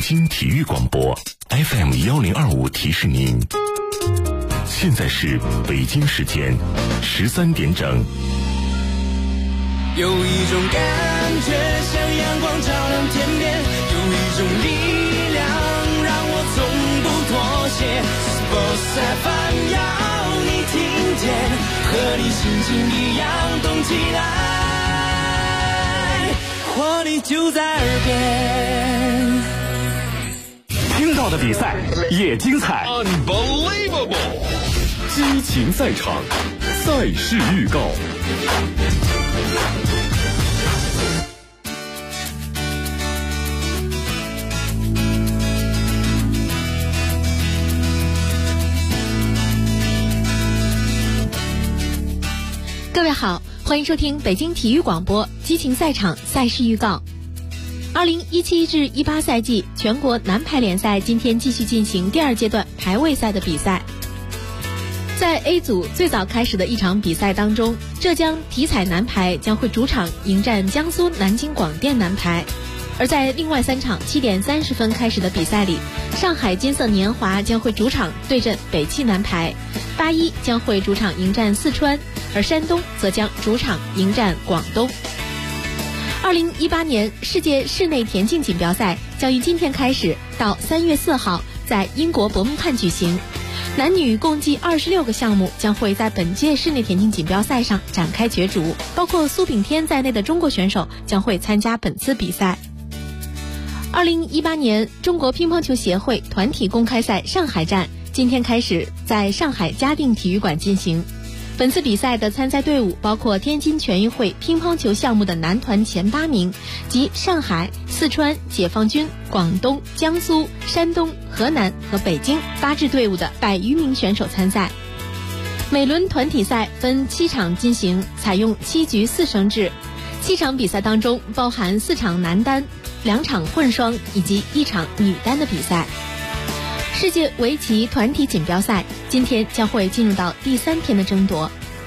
京体育广播 FM1025提示您，现在是北京时间13点整。 有一种感觉像阳光照亮天边，有一种力量让我从不妥协。Sports FM 要你听见，和你心情一样动起来，活力就在耳边。 听到的比赛也精彩 ，Unbelievable！ 激情赛场，赛事预告。 各位好，欢迎收听北京体育广播激情赛场赛事预告。2017至18赛季全国男排联赛今天继续进行第二阶段排位赛的比赛。在 A 组最早开始的一场比赛当中，浙江体彩男排将会主场迎战江苏南京广电男排。而在另外3场7点30分开始的比赛里，上海金色年华将会主场对阵北汽男排，81将会主场迎战四川，而山东则将主场迎战广东。2018年世界室内田径锦标赛将于今天开始到3月4号在英国伯明翰举行，男女共计26个项目将会在本届室内田径锦标赛上展开角逐，包括苏炳添在内的中国选手将会参加本次比赛。2018年中国乒乓球协会团体公开赛上海站今天开始在上海嘉定体育馆进行。本次比赛的参赛队伍包括天津全运会乒乓球项目的男团前8名及上海、四川、解放军、广东、江苏、山东、河南和北京8支队伍的100余名选手参赛。每轮团体赛分7场进行，采用7局4胜制。7场比赛当中包含4场男单、2场混双以及1场女单的比赛。世界围棋团体锦标赛今天将会进入到第3天的争夺。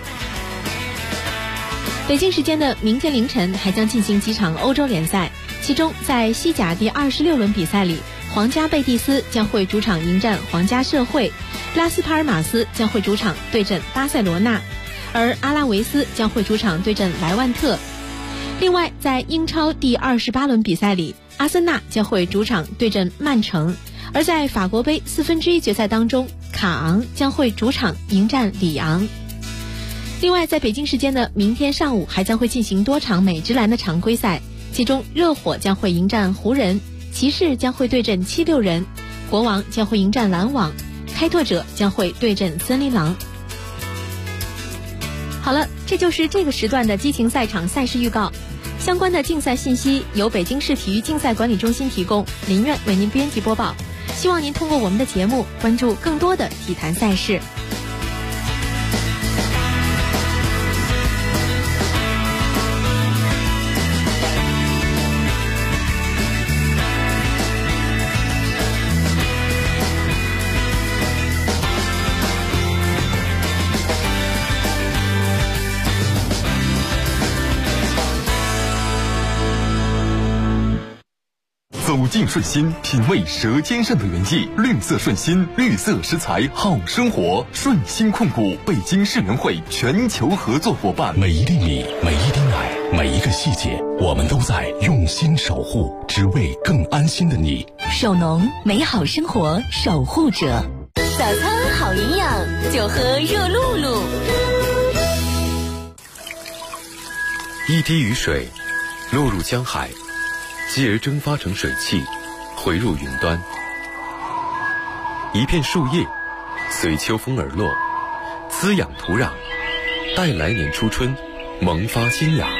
北京时间的明天凌晨还将进行几场欧洲联赛，其中在西甲第26轮比赛里，皇家贝蒂斯将会主场迎战皇家社会，拉斯帕尔马斯将会主场对阵巴塞罗那，而阿拉维斯将会主场对阵莱万特。另外在英超第28轮比赛里，阿森纳将会主场对阵曼城，而在法国杯1/4决赛当中，卡昂将会主场迎战里昂。另外在北京时间的明天上午还将会进行多场美职篮的常规赛，其中热火将会迎战湖人，骑士将会对阵76人，国王将会迎战篮网，开拓者将会对阵森林狼。好了，这就是这个时段的激情赛场赛事预告。相关的竞赛信息由北京市体育竞赛管理中心提供，林苑为您编辑播报。希望您通过我们的节目关注更多的体坛赛事。 走进顺心，品味舌尖上的原意。绿色顺心，绿色食材好生活。顺心控股，北京市联会全球合作伙伴。 每一粒米，每一滴奶，每一个细节，我们都在用心守护，只为更安心的你。 手农，美好生活守护者。早餐好营养，就喝热露露。 一滴雨水落入江海，继而蒸发成水汽，回入云端。一片树叶随秋风而落，滋养土壤，待来年初春萌发新芽。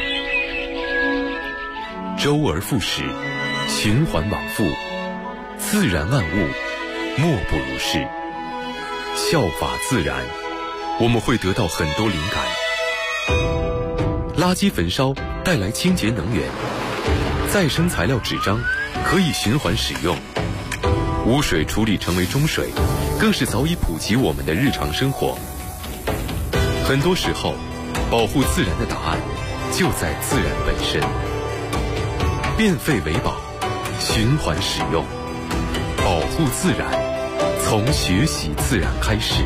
周而复始，循环往复，自然万物莫不如是。效法自然，我们会得到很多灵感。垃圾焚烧带来清洁能源，再生材料纸张可以循环使用，污水处理成为中水，更是早已普及我们的日常生活。很多时候，保护自然的答案就在自然本身。变废为宝，循环使用， 保护自然，从学习自然开始。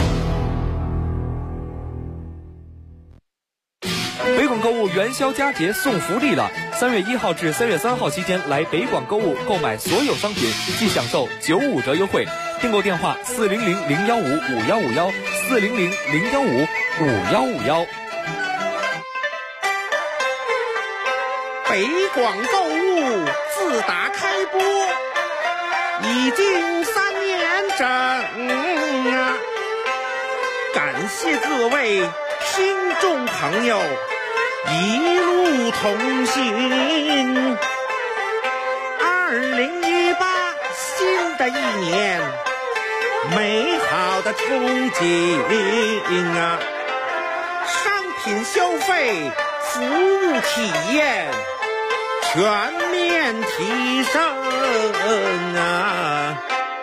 北广购物元宵佳节送福利了！3月1号至3月3号期间来北广购物购买所有商品，即享受95折优惠。订购电话400-015-5151，400-015-5151。 北广购物自打开播已经3年整啊！感谢各位听众朋友一路同行。2018新的一年，美好的憧憬啊！商品消费、服务体验全面提升啊！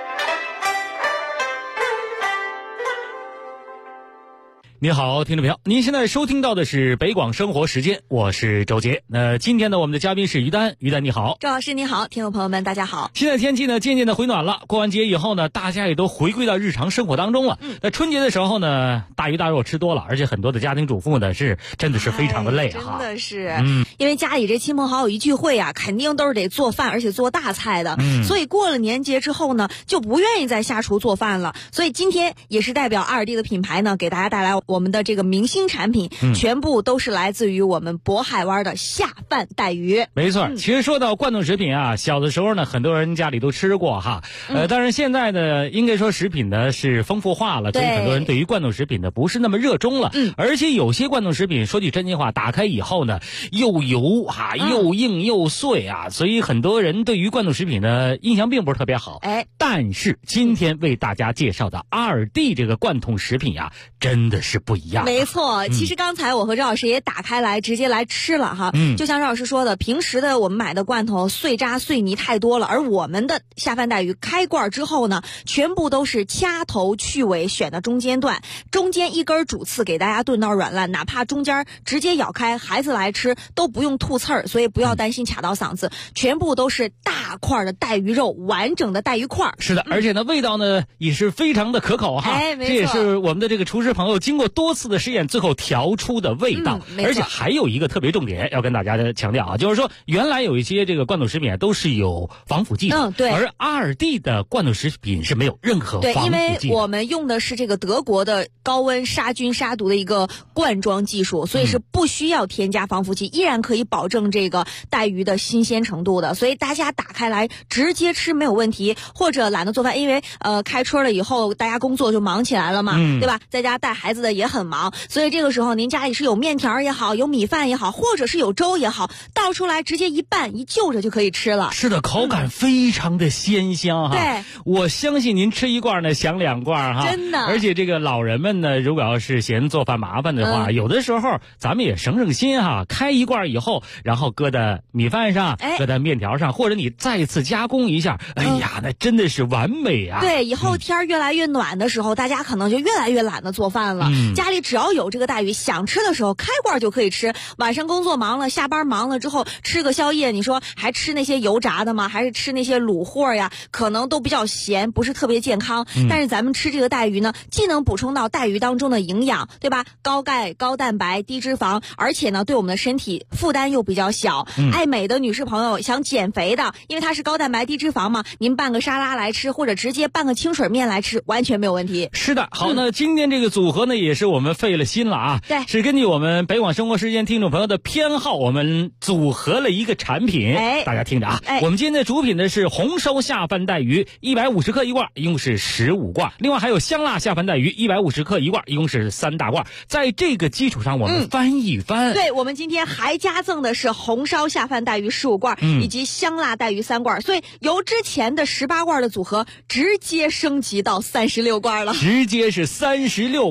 你好，听众朋友，您现在收听到的是北广生活时间，我是周杰。那今天呢，我们的嘉宾是于丹，于丹你好。 周老师你好，听众朋友们大家好。 现在天气呢渐渐的回暖了，过完节以后呢，大家也都回归到日常生活当中了。那春节的时候呢，大鱼大肉吃多了，而且很多的家庭主妇呢真的是非常的累哈。 真的是，因为家里这亲朋好友一聚会啊，肯定都是得做饭，而且做大菜的。所以过了年节之后呢，就不愿意再下厨做饭了。所以今天也是代表阿尔蒂的品牌呢，给大家带来我们的这个明星产品，全部都是来自于我们渤海湾的下饭带鱼。 没错，其实说到罐头食品啊，小的时候呢，很多人家里都吃过哈。但是现在呢，应该说食品呢是丰富化了，所以很多人对于罐头食品呢不是那么热衷了。而且有些罐头食品说句真心话，打开以后呢，又油哈，又硬又碎啊，所以很多人对于罐头食品呢印象并不是特别好。但是今天为大家介绍的阿尔蒂这个罐头食品呀，真的是不一样。 没错，其实刚才我和赵老师也打开来直接来吃了哈。就像赵老师说的，平时的我们买的罐头碎渣碎泥太多了，而我们的下饭带鱼开罐之后呢，全部都是掐头去尾，选的中间段，中间一根主刺给大家炖到软烂，哪怕中间直接咬开，孩子来吃都不用吐刺儿，所以不要担心卡到嗓子，全部都是大块的带鱼肉，完整的带鱼块。 是的，而且呢味道呢也是非常的可口哈。 没错， 这也是我们的这个厨师朋友经过多次的试验最后调出的味道。而且还有一个特别重点要跟大家强调啊，就是说原来有一些这个罐头食品都是有防腐剂的， 对， 而阿尔蒂的罐头食品是没有任何防腐剂的。 对，因为我们用的是这个德国的高温杀菌杀毒的一个灌装技术，所以是不需要添加防腐剂，依然可以保证这个带鱼的新鲜程度的，所以大家打开来直接吃没有问题。或者懒得做饭，因为开春了以后大家工作就忙起来了嘛，对吧？在家带孩子的也很忙，所以这个时候您家里是有面条也好，有米饭也好，或者是有粥也好，倒出来直接一拌一就着就可以吃了。 是的，口感非常的鲜香哈。 对， 我相信您吃一罐呢想2罐哈。 真的。 而且这个老人们呢，如果要是嫌做饭麻烦的话，有的时候咱们也省心哈，开一罐以后，然后搁在米饭上，搁在面条上，或者你再次加工一下，哎呀，那真的是完美啊。 对，以后天越来越暖的时候，大家可能就越来越懒得做饭了。家里只要有这个带鱼，想吃的时候开罐就可以吃。晚上工作忙了，下班忙了之后吃个宵夜，你说还吃那些油炸的吗？还是吃那些卤货呀？可能都比较咸，不是特别健康。但是咱们吃这个带鱼呢，既能补充到带鱼当中的营养，对吧？高钙、高蛋白、低脂肪，而且呢对我们的身体负担又比较小。爱美的女士朋友想减肥的，因为它是高蛋白低脂肪嘛，您拌个沙拉来吃，或者直接拌个清水面来吃，完全没有问题。 是的，好，那今天这个组合呢，也是我们费了心了啊。 对， 是根据我们北广生活时间听众朋友的偏好，我们组合了一个产品。大家听着啊，我们今天的主品呢是红烧下饭带鱼，150克一罐，一共是15罐。另外还有香辣下饭带鱼，150克一罐，一共是3大罐。在这个基础上，我们翻一翻。 对，我们今天还加赠的是红烧下饭带鱼15罐，以及香辣带鱼3罐，所以由之前的18罐的组合直接升级到36罐了。 直接是36罐啊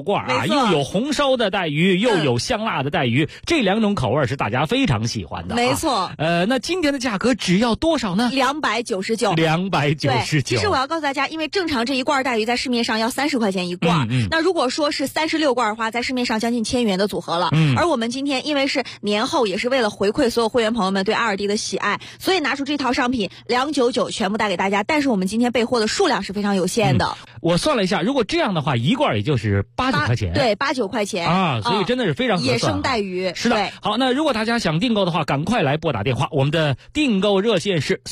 又有红烧的带鱼，又有香辣的带鱼，这2种口味是大家非常喜欢的。 没错。 那今天的价格只要多少呢 ？299。 299。 其实我要告诉大家，因为正常这一罐带鱼在市面上要30块钱一罐，那如果说是36罐的话，在市面上将近1000元的组合了。而我们今天因为是年后，也是为了回馈所有会员朋友们对阿尔蒂的喜爱，所以拿出这套商品299全部带给大家。但是我们今天备货的数量是非常有限的。 我算了一下，如果这样的话，一罐也就是8、9块钱。 对，8、9块钱啊，所以真的是非常合算。 野生带鱼是的。好，那如果大家想订购的话，赶快来拨打电话，我们的订购热线是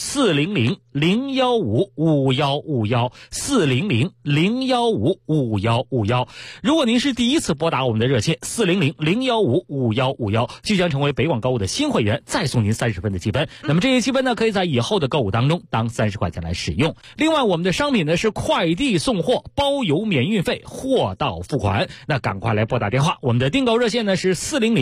400-015-5151，400-015-5151。如果您是第一次拨打我们的热线400-015-5151，即将成为北广购物的新会员，再送您30分的积分。那么这些积分呢，可以在以后的购物当中当30块钱来使用。另外，我们的商品呢是快递送货，包邮免运费，货到付款。那赶快来拨打电话，我们的订购热线呢是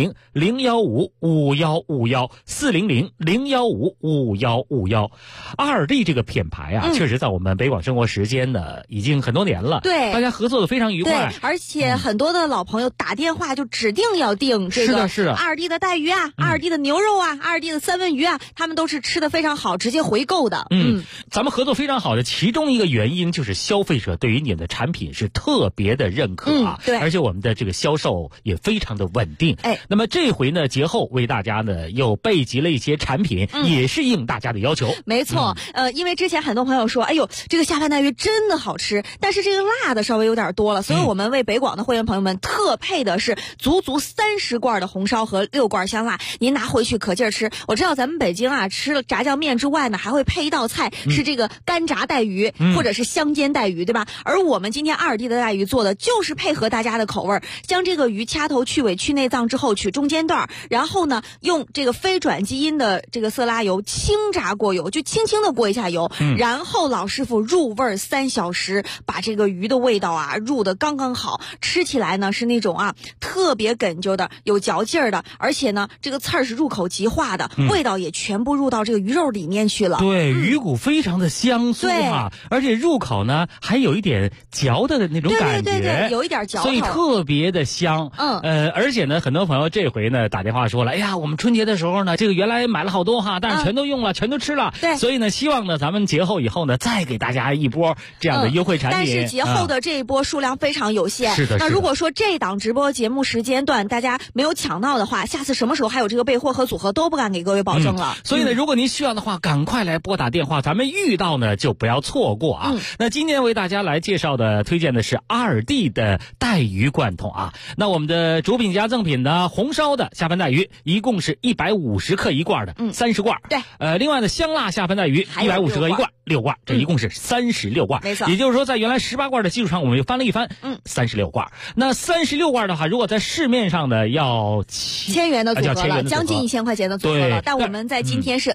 400-015-5151，400-015-5151。阿尔蒂这个品牌啊，确实在我们北广生活时间呢已经很多年了， 对， 大家合作的非常愉快。 对，而且很多的老朋友打电话就指定要订这个阿尔蒂的带鱼啊，阿尔蒂的牛肉啊，阿尔蒂的三文鱼啊，他们都是吃的非常好，直接回购的。 咱们合作非常好的其中一个原因就是消费者对于你的产品是特别的认可啊， 对， 而且我们的这个销售也非常的稳定。那么这回呢，节后为大家呢又备集了一些产品，也是应大家的要求。 没错，因为之前很多朋友说，哎呦，这个下饭带鱼真的好吃，但是这个辣的稍微有点多了，所以我们为北广的会员朋友们特配的是足30罐的红烧和6罐香辣，您拿回去可劲儿吃。我知道咱们北京啊，吃了炸酱面之外呢，还会配一道菜是这个干炸带鱼，或者是香煎带鱼，对吧？而我们今天阿尔蒂的带鱼做的就是配合大家的口味，将这个鱼掐头去尾去内脏之后取中间段，然后呢用这个非转基因的这个色拉油轻炸过油，就轻轻的过一下油，然后老师傅入味3小时，把这个鱼的味道啊入得刚刚好，吃起来呢是那种啊特别哏啾的，有嚼劲儿的，而且呢这个刺儿是入口即化的，味道也全部入到这个鱼肉里面去了。 对，鱼骨非常的香酥哈，而且入口呢还有一点嚼的那种感觉， 对，有一点嚼头， 所以特别的香。而且呢，很多朋友这回呢打电话说了，哎呀，我们春节的时候呢，这个原来买了好多哈，但是全都用了，全都吃了。对，所以呢，希望呢咱们节后以后呢，再给大家一波这样的优惠产品。 但是节后的这一波数量非常有限。 是的。 那如果说这档直播节目时间段大家没有抢到的话，下次什么时候还有这个备货和组合都不敢给各位保证了。 所以呢，如果您需要的话，赶快来拨打电话，咱们遇到呢就不要错过啊。那今天为大家来介绍的推荐的是阿尔蒂的带鱼罐头啊。那我们的主品加赠品的红烧的下饭带鱼，一共是150克一罐的，30罐。 对。 另外的香辣下饭带鱼150克一罐，6罐，这一共是36罐。 没错。 也就是说，在原来18罐的基础上，我们又翻了一番，36罐。那36罐的话，如果在市面上呢要 1000元的组合了，将近1000块钱的组合了。但我们在今天是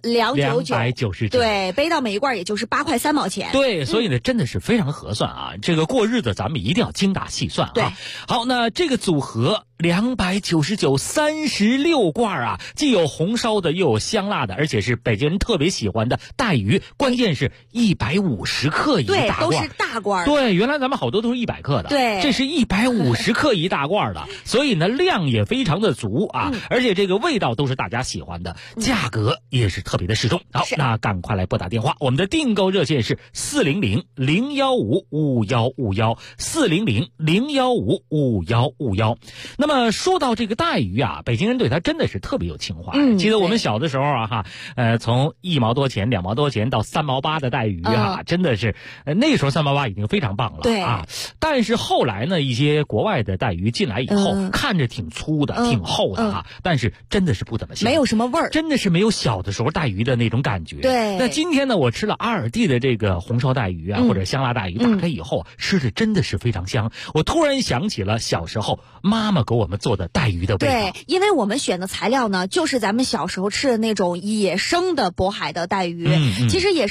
299，对，背到每一罐也就是8块3毛钱。 对，所以呢，真的是非常合算啊。这个过日子咱们一定要精打细算啊。 对。 好，那这个组合299 36罐啊，既有红烧的，又有香辣的，而且是北京人特别喜欢的带鱼，关键是150克一大罐， 对，都是大罐。 对，原来咱们好多都是100克的， 对， 这是150克一大罐的，所以呢量也非常的足啊，而且这个味道都是大家喜欢的，价格也是特别的适中。好，那赶快来拨打电话，我们的订购热线是400-015-5151，400-015-5151。那么说到这个带鱼啊，北京人对它真的是特别有情怀。记得我们小的时候啊哈，从1毛多钱、2毛多钱到3毛8的带鱼啊，真的是那时候3毛8已经非常棒了。 对啊，但是后来呢，一些国外的带鱼进来以后，看着挺粗的、挺厚的啊，但是真的是不怎么香， 没有什么味儿， 真的是没有小的时候带鱼的那种感觉。 对。 那今天呢，我吃了阿尔蒂的这个红烧带鱼啊，或者香辣带鱼，打开以后吃的真的是非常香。我突然想起了小时候妈妈给我们做的带鱼的味道。 对，因为我们选的材料呢，就是咱们小时候吃的那种野生的渤海的带鱼。其实野生的渤海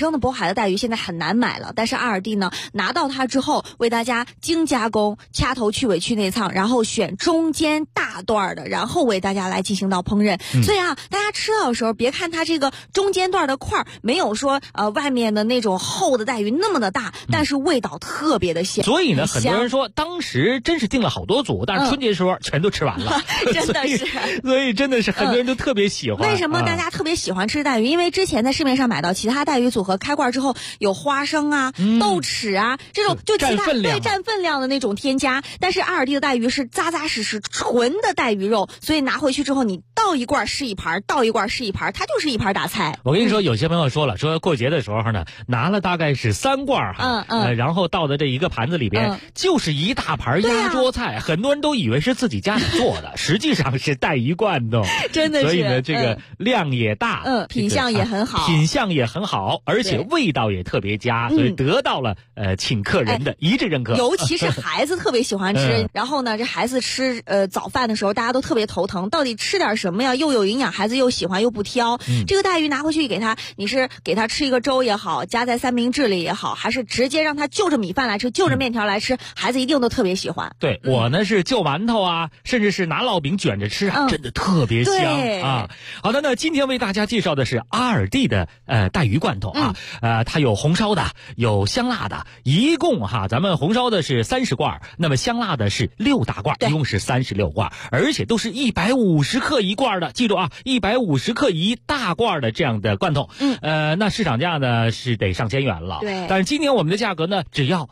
的带鱼现在很难买了，但是阿尔蒂呢，拿到它之后为大家精加工，掐头去尾去内脏，然后选中间大段的，然后为大家来进行到烹饪。所以啊，大家吃到的时候，别看它这个中间段的块没有说外面的那种厚的带鱼那么的大，但是味道特别的鲜。 所以呢，很多人说当时真是订了好多组，但是春节时候全都吃完了， 真的是。 所以真的是很多人都特别喜欢。 为什么大家特别喜欢吃带鱼？因为之前在市面上买到其他带鱼组合开罐之后有花生啊、豆豉啊这种就其他占分量的那种添加，但是阿尔蒂的带鱼是扎扎实实纯的带鱼肉，所以拿回去之后你倒一罐是一盘，倒一罐是一盘，它就是一盘大菜。 我跟你说，有些朋友说了，说过节的时候呢，拿了大概是3罐然后倒在这一个盘子里边，就是一大盘压桌菜，很多人都以为是自己家里做的，实际上是带鱼罐头， 真的是。 所以呢，这个量也大， 品相也很好， 而且味道也特别佳，所以得到了请客人的一致认可。 尤其是孩子特别喜欢吃，然后呢，这孩子吃早饭的时候，大家都特别头疼，到底吃点什么呀？又有营养，孩子又喜欢又不挑。这个带鱼拿回去给他，你是给他吃一个粥也好，加在三明治里也好，还是直接让他就着米饭来吃，就着面条来吃，孩子一定都特别喜欢。 对，我呢是就馒头啊，甚至是拿烙饼卷着吃啊，真的特别香啊。好的，那今天为大家介绍的是阿尔蒂的带鱼罐头啊，它有红烧的，有香辣的，一共咱们红烧的是30罐，那么香辣的是6大罐，一共是36罐，而且都是150克一罐的，记住啊，150克一大罐的这样的罐头。那市场价呢是得上千元了， 对， 但是今年我们的价格呢只要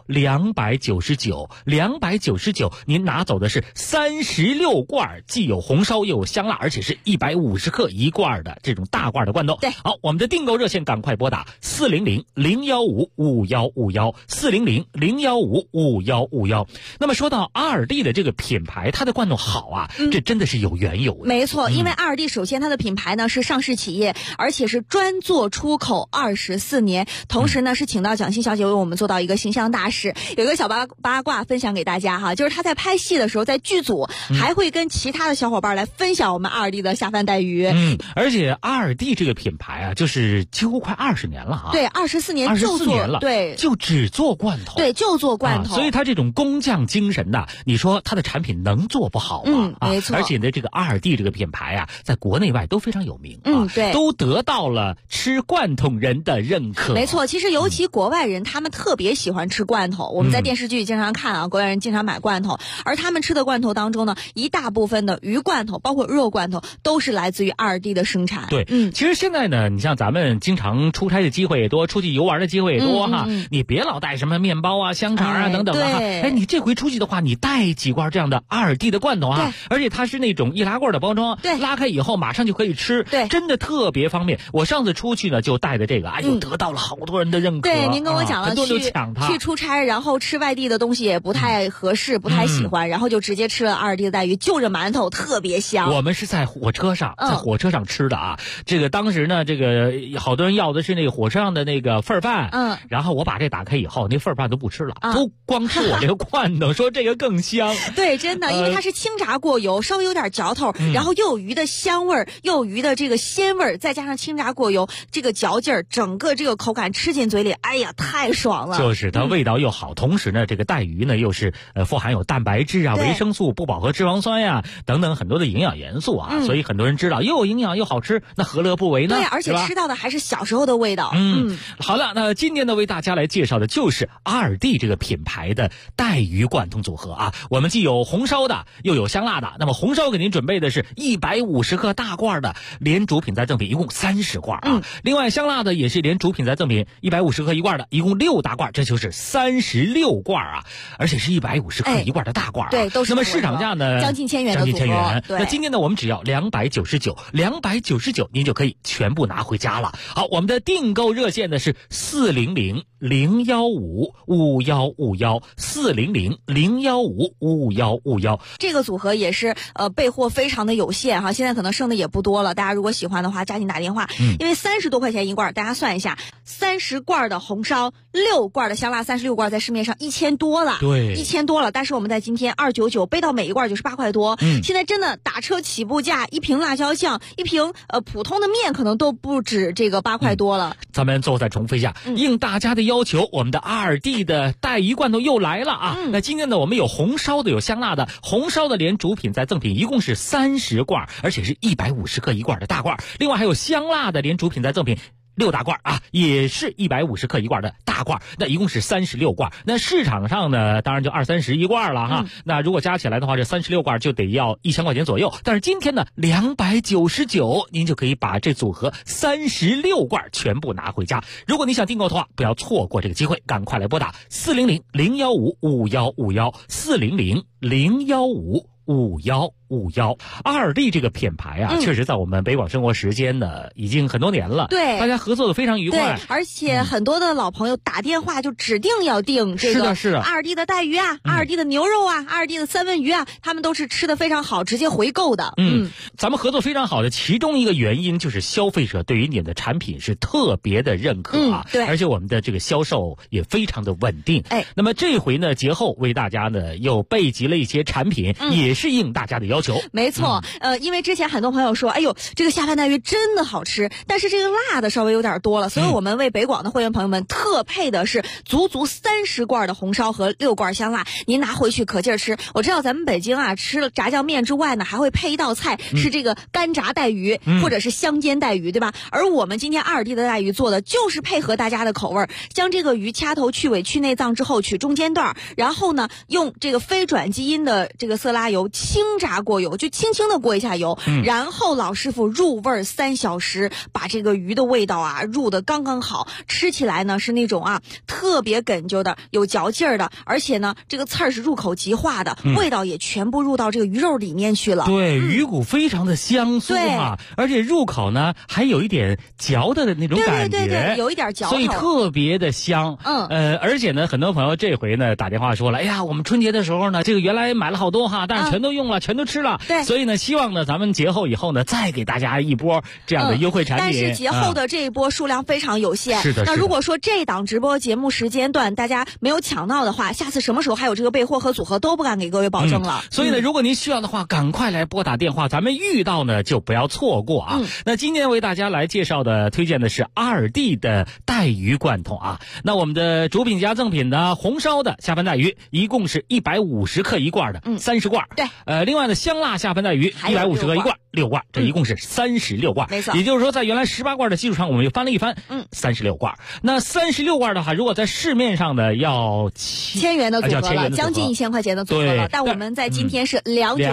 299，您拿走的是36罐，既有红烧又有香辣，而且是150克一罐的这种大罐的罐头。 对， 好，我们的订购热线赶快拨打400-015-5151，400-015-5151。那么说到阿尔蒂的这个品牌，它的罐头好啊，这真的是有缘由的。 没错，因为阿尔蒂首先它的品牌呢是上市企业，而且是专做出口24年，同时呢是请到蒋欣小姐为我们做到一个形象大使。有一个小八卦分享给大家哈，就是她在拍戏的时候，在剧组还会跟其他的小伙伴来分享我们阿尔蒂的下饭带鱼。 而且阿尔蒂这个品牌啊，就是几乎快20年了啊。 对，24年了， 对， 就只做罐头。 对，就做罐头。 所以他这种工匠精神呐，你说他的产品能做不好吗？ 没错。 而且呢，这个阿尔蒂这个品牌啊，在国内外都非常有名对， 都得到了吃罐头人的认可。 没错，其实尤其国外人，他们特别喜欢吃罐头。我们在电视剧经常看啊，国外人经常买罐头，而他们吃的罐头当中呢，一大部分的鱼罐头，包括肉罐头，都是来自于阿尔蒂的生产。 对，其实现在呢，你像咱们经常出差的机会也多，出去游玩的机会也多你别老带什么面包啊、香肠啊等等你这回出去的话，你带几罐这样的阿尔蒂的罐头而且它是那种易拉罐的包装，拉开以后马上就可以吃，真的特别方便。我上次出去呢就带的这个，得到了好多人的认可。 对，您跟我讲了， 很多人都抢它。 去出差，然后吃外地的东西也不太合适，不太喜欢，然后就直接吃了阿尔蒂的带鱼，就着馒头特别香。 我们是在火车上，吃的啊。这个当时呢，这个好多人要的是那个火车上的那个份饭，然后我把这打开以后，那份饭都不吃了，都光吃我这个罐头，说这个更香。 对，真的，因为它是清炸过油，稍微有点嚼头，然后又有鱼的香味儿，又有鱼的这个鲜味儿，再加上清炸过油，这个嚼劲儿，整个这个口感吃进嘴里，哎呀，太爽了。 就是它味道又好，同时呢，这个带鱼呢又是富含有蛋白质啊、维生素、不饱和脂肪酸呀等等很多的营养元素啊，所以很多人知道又有营养又好吃，那何乐不为呢？ 对，而且吃到的还是小时候的味道。 好了，那今天呢为大家来介绍的就是阿尔蒂这个品牌的带鱼罐头组合啊。我们既有红烧的，又有香辣的。那么红烧给您准备的是150克大罐的，连主品再赠品，一共30罐啊。另外香辣的也是连主品再赠品150克一罐的，一共6大罐，这就是36罐啊，而且是150克一罐的大罐对，都是。 那么市场价呢， 将近1000元的组合。 那今天呢，我们只要299，您就可以全部拿回家了。好，我们的订购热线呢是400-015-5151， 400-015-5151，400-015-5151。 这个组合也是备货非常的有限哈，现在可能剩的也不多了。大家如果喜欢的话，赶紧打电话，因为30多块钱一罐，大家算一下，30罐的红烧，6罐的香辣，36罐在市面上1000多了， 对 ，1000多了。但是我们在今天299背到每一罐就是8块多，现在真的打车起步价，一瓶辣椒酱，一瓶普通的面可能都不止这个8块多了。 咱们最后再重复一下，应大家的要求，我们的2D 的带鱼罐头又来了啊！那今天呢，我们有红烧的，有香辣的，红烧的连主品再赠品，一共是30罐，而且是150克一罐的大罐。另外还有香辣的连主品再赠品6大罐啊，也是150克一罐的大罐，那一共是36罐。那市场上呢，当然就20-30一罐了哈。那如果加起来的话，这36罐就得要1000块钱左右。但是今天呢，299，您就可以把这组合36罐全部拿回家。如果你想订购的话，不要错过这个机会，赶快来拨打400-015-5151，400-015-5151。2D 这个品牌啊，确实在我们北广生活时间呢已经很多年了， 对， 大家合作的非常愉快， 对，而且很多的老朋友打电话就指定要订这个2D 的带鱼啊，2D 的牛肉啊，2D 的三文鱼啊，他们都是吃的非常好，直接回购的。 咱们合作非常好的其中一个原因就是消费者对于你们的产品是特别的认可啊， 对， 而且我们的这个销售也非常的稳定。那么这回呢，节后为大家呢又备集了一些产品，也是应大家的要求。 没错，因为之前很多朋友说，哎呦，这个下饭带鱼真的好吃，但是这个辣的稍微有点多了，所以我们为北广的会员朋友们特配的是足30罐的红烧和6罐香辣，您拿回去可劲儿吃。我知道咱们北京啊，吃了炸酱面之外呢，还会配一道菜是这个干炸带鱼，或者是香煎带鱼，对吧？而我们今天2D 的带鱼做的就是配合大家的口味，将这个鱼掐头去尾去内脏之后取中间段，然后呢用这个非转基因的这个色拉油轻炸过油，就轻轻的过一下油，然后老师傅入味3小时，把这个鱼的味道啊入得刚刚好，吃起来呢是那种啊特别哏啾的，有嚼劲儿的，而且呢这个刺儿是入口即化的，味道也全部入到这个鱼肉里面去了。 对，鱼骨非常的香酥嘛，而且入口呢还有一点嚼的那种感觉， 对，有一点嚼头， 所以特别的香。而且呢，很多朋友这回呢打电话说了，哎呀，我们春节的时候呢，这个原来买了好多哈，但是全都用了，全都吃了。 对， 所以呢，希望呢咱们节后以后呢再给大家一波这样的优惠产品。 但是节后的这一波数量非常有限。 是的。 那如果说这档直播节目时间段大家没有抢到的话，下次什么时候还有这个备货和组合都不敢给各位保证了。 所以呢，如果您需要的话，赶快来拨打电话，咱们遇到呢就不要错过啊。那今天为大家来介绍的推荐的是2D 的带鱼罐头啊。那我们的主品加赠品呢，红烧的下饭带鱼一共是150克一罐的，30罐。 对。 另外呢，香辣下饭带鱼150克一罐，6罐，这一共是36罐。 没错。 也就是说，在原来18罐的基础上，我们又翻了一番，36罐。那36罐的话，如果在市面上的要 1000元的组合了，将近1000块钱的组合了。但我们在今天是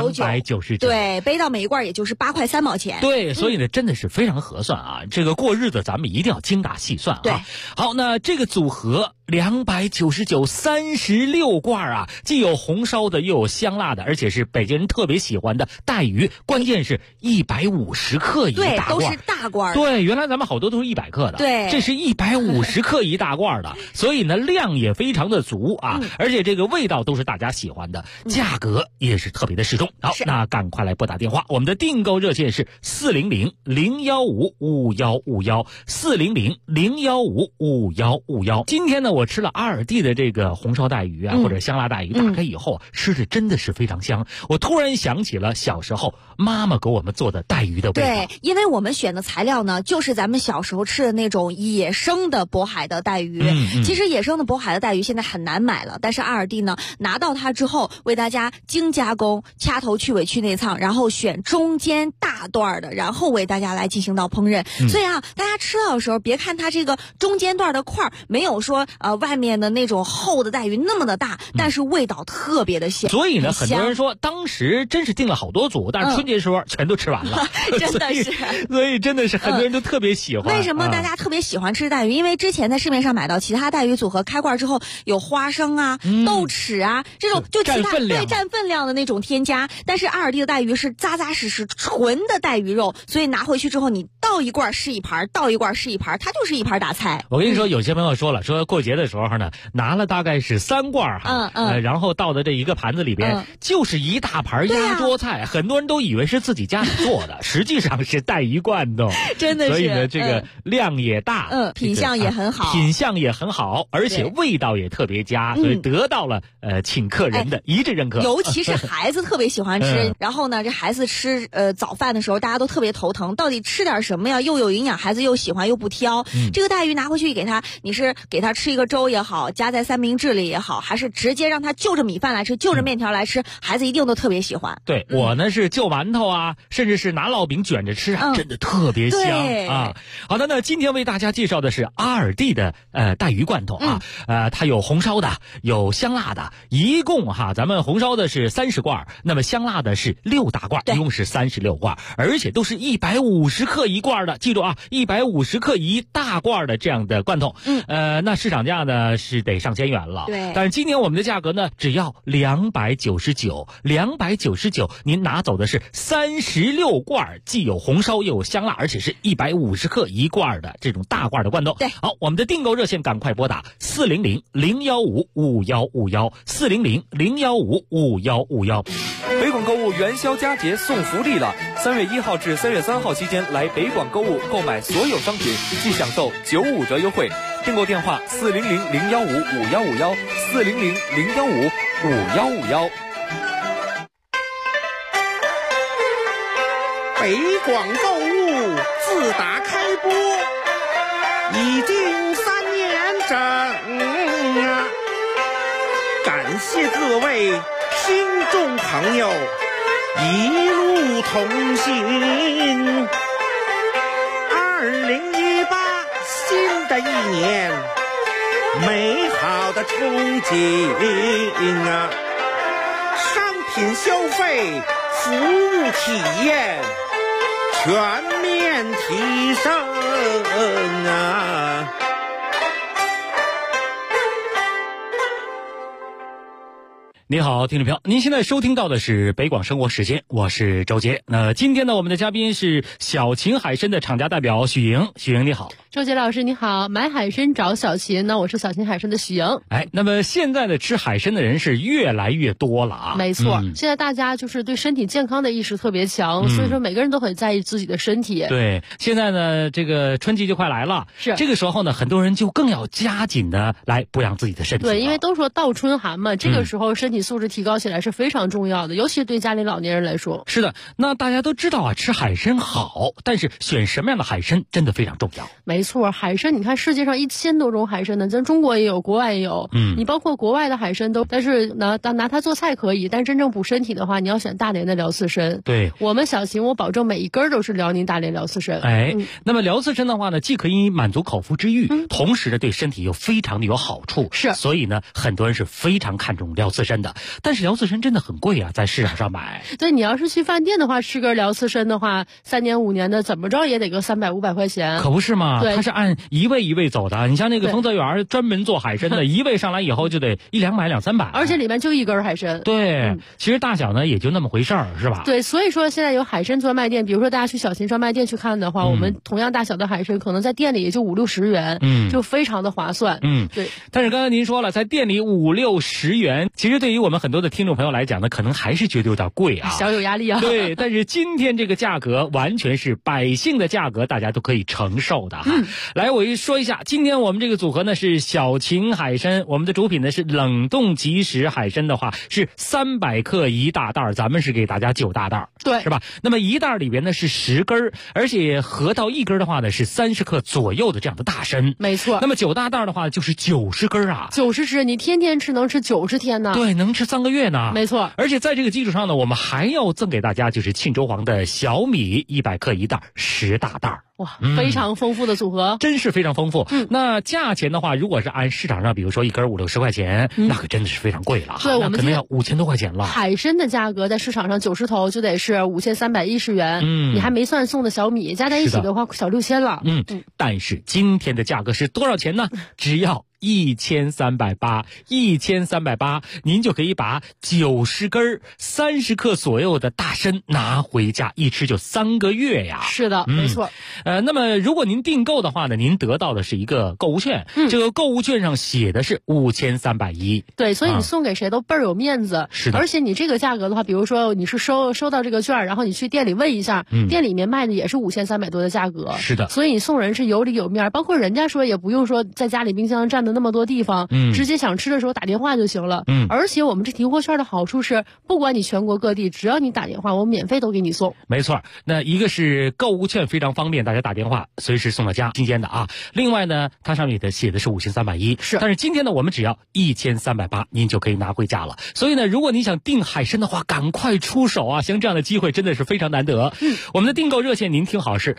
299，对，背到每一罐也就是8块3毛钱。 对，所以呢，真的是非常合算啊。这个过日子咱们一定要精打细算啊。 对。 好，那这个组合299 36罐啊，既有红烧的，又有香辣的，而且是北京人特别喜欢的带鱼，关键是150克一大罐， 对，都是大罐。 对，原来咱们好多都是100克的， 对， 这是150克一大罐的，所以呢量也非常的足啊，而且这个味道都是大家喜欢的，价格也是特别的适中。好，那赶快来拨打电话，我们的订购热线是400-015-5151，400-015-5151。今天呢，我吃了2D的这个红烧带鱼啊，或者香辣带鱼，打开以后吃的真的是非常香。我突然想起了小时候妈妈给我们做的带鱼的味道。 对，因为我们选的材料呢，就是咱们小时候吃的那种野生的渤海的带鱼。其实野生的渤海的带鱼现在很难买了，但是2D呢拿到它之后，为大家精加工，掐头去尾去内脏，然后选中间大段的，然后为大家来进行到烹饪。所以啊，大家吃到的时候，别看它这个中间段的块没有说外面的那种厚的带鱼那么的大，但是味道特别的香。 所以呢，很多人说当时真是订了好多组，但是春节时候全都吃完了， 真的是。 所以真的是很多人都特别喜欢。 为什么大家特别喜欢吃带鱼？因为之前在市面上买到其他带鱼组合开罐之后有花生啊、豆豉啊这种就其他占分量的那种添加，但是2D的带鱼是扎扎实实纯的带鱼肉，所以拿回去之后你倒一罐是一盘，倒一罐是一盘，它就是一盘大菜。 我跟你说，有些朋友说了，说过节节的时候呢，拿了大概是3罐哈，然后倒到这一个盘子里边，就是一大盘压桌菜，很多人都以为是自己家里做的，实际上是带鱼罐头， 真的是。 所以呢，这个量也大， 品相也很好， 品相也很好，而且味道也特别佳，所以得到了请客人的一致认可。 尤其是孩子特别喜欢吃，然后呢，这孩子吃早饭的时候，大家都特别头疼，到底吃点什么呀？又有营养，孩子又喜欢又不挑。这个带鱼拿回去给他，你是给他吃一个粥也好，加在三明治里也好，还是直接让他就着米饭来吃，就着面条来吃，孩子一定都特别喜欢。 对，我呢是就馒头啊，甚至是拿烙饼卷着吃啊，真的特别香啊。好的，那今天为大家介绍的是阿尔蒂的带鱼罐头啊，它有红烧的，有香辣的，一共咱们红烧的是30罐，那么香辣的是6大罐，一共是36罐，而且都是150克一罐的，记住啊，150克一大罐的这样的罐头。那市场价呢是得上千元了， 对， 但是今年我们的价格呢只要299，您拿走的是36罐，既有红烧又有香辣，而且是150克一罐的这种大罐的罐头。 对， 好，我们的订购热线赶快拨打400-015-5151，400-015-5151。 北广购物元宵佳节送福利了！3月1号至3月3号期间来北广购物购买所有商品，即享受95折优惠。订购电话400-015-5151，400-015-5151。 北广购物自打开播已经3年整啊！感谢各位听众朋友一路同行。2018新的一年，美好的憧憬啊！商品消费、服务体验全面提升啊！ 你好，听众朋友，您现在收听到的是北广生活时间，我是周杰。那今天呢，我们的嘉宾是小秦海参的厂家代表许莹。许莹你好。 周杰老师你好，买海参找小秦呢，我是小秦海参的许莹。 那么现在的吃海参的人是越来越多了啊。 没错，现在大家就是对身体健康的意识特别强，所以说每个人都很在意自己的身体。 对，现在呢，这个春季就快来了， 是这个时候呢，很多人就更要加紧的来补养自己的身体。 对，因为都说倒春寒嘛，这个时候身体素质提高起来是非常重要的，尤其对家里老年人来说。 是的，那大家都知道啊，吃海参好，但是选什么样的海参真的非常重要。 没错，海参你看世界上1000多种海参呢，咱中国也有，国外也有。你包括国外的海参都，但是拿它做菜可以，但是真正补身体的话，你要选大连的辽刺参。 对， 我们小秦，我保证每一根都是辽宁大连辽刺参。 那么辽刺参的话呢，既可以满足口腹之欲，同时呢对身体又非常的有好处。 是， 所以呢很多人是非常看重辽刺参的。但是辽刺参真的很贵啊，在市场上买。 对，你要是去饭店的话，吃根辽刺参的话，3年5年的怎么着也得个300、500块钱。 可不是嘛？ 对， 它是按一位一位走的。你像那个丰泽园专门做海参的，一位上来以后就得100-200、200-300， 而且里面就一根海参。 对，其实大小呢也就那么回事儿，是吧？ 对，所以说现在有海参专卖店，比如说大家去小秦专卖店去看的话，我们同样大小的海参可能在店里也就50-60元，就非常的划算。对。 但是刚才您说了，在店里50-60元，其实对于我们很多的听众朋友来讲呢，可能还是觉得有点贵啊， 小有压力啊。 对，但是今天这个价格完全是百姓的价格，大家都可以承受的哈。来，我说一下，今天我们这个组合呢是小秦海参，我们的主品呢是冷冻即食海参的话是300克一大袋，咱们是给大家9大袋， 对， 是吧？那么一袋里边呢是10根，而且合到一根的话呢是30克左右的这样的大参。 没错。 那么9大袋的话就是90根啊 ，90只，你天天吃能吃90天呢。 对，能吃3个月呢。 没错。 而且在这个基础上呢，我们还要赠给大家就是庆州黄的小米100克一袋，10大袋。 哇，非常丰富的组合， 真是非常丰富。那价钱的话，如果是按市场上，比如说一根50-60块钱，那可真的是非常贵了。 对，我们可能要5000多块钱了。 海参的价格在市场上90头就得是5310元，你还没算送的小米，加在一起的话小6000了。 但是今天的价格是多少钱呢？只要 1380，1380，您就可以把90根30克左右的大参拿回家，一吃就3个月呀。 是的，没错。 那么如果您订购的话呢，您得到的是一个购物券，这个购物券上写的是5310。 对，所以你送给谁都倍儿有面子。 是的。 而且你这个价格的话，比如说你是收到这个券，然后你去店里问一下，店里面卖的也是5300多的价格。 是的。 所以你送人是有里有面，包括人家说也不用说在家里冰箱占的那么多地方，直接想吃的时候打电话就行了。而且我们这提货券的好处是，不管你全国各地，只要你打电话，我们免费都给你送。 没错，那一个是购物券非常方便，大家打电话随时送到家，新鲜的啊。另外呢，它上面写的是5310， 是。 但是今天呢，我们只要1380，您就可以拿回家了。所以呢，如果你想订海参的话，赶快出手啊！像这样的机会真的是非常难得。我们的订购热线您听好是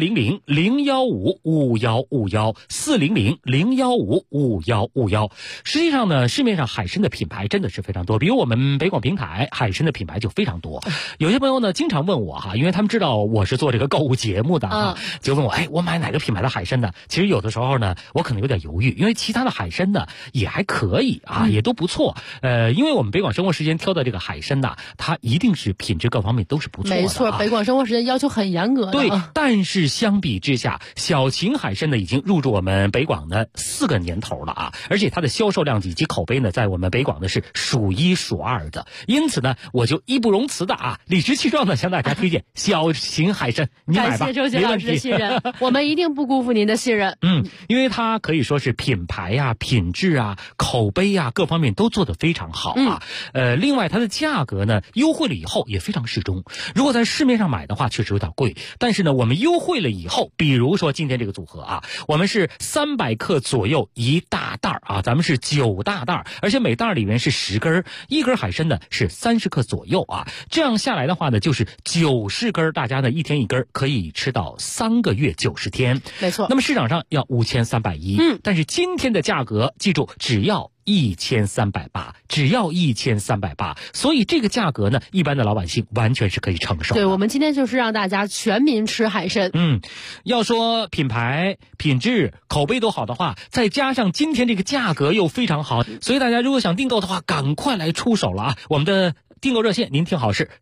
400-015-5151，400-015-5151。实际上呢，市面上海参的品牌真的是非常多，比如我们北广平台海参的品牌就非常多。有些朋友呢经常问我哈，因为他们知道我是做这个购物节目的就问我，我买哪个品牌的海参呢？其实有的时候呢，我可能有点犹豫，因为其他的海参呢也还可以啊，也都不错。因为我们北广生活时间挑的这个海参呢，它一定是品质各方面都是不错的。 没错，北广生活时间要求很严格的。 对，但是相比之下，小秦海参呢已经入驻我们北广的4个年头了啊，而且它的销售量以及口碑呢，在我们北广的是数1数2的。因此呢，我就义不容辞的理直气壮的向大家推荐小秦海参，你买吧， 感谢周杰老师的信任，我们一定不辜负您的信任。 因为它可以说是品牌呀、品质啊、口碑啊各方面都做得非常好啊。另外它的价格呢优惠了以后也非常适中。如果在市面上买的话，确实有点贵，但是呢，我们优惠了以后，比如说今天这个组合啊，我们是300克左右一大袋啊，咱们是9大袋，而且每袋里面是10根，一根海参呢是30克左右啊。这样下来的话呢，就是90根，大家呢一天一根，可以吃到3个月90天。 没错。 那么市场上要5310，但是今天的价格，记住只要1380，只要1380，所以这个价格呢，一般的老百姓完全是可以承受的。 对，我们今天就是让大家全民吃海参。 要说品牌、品质、口碑都好的话，再加上今天这个价格又非常好，所以大家如果想订购的话，赶快来出手了啊！我们的订购热线您听好是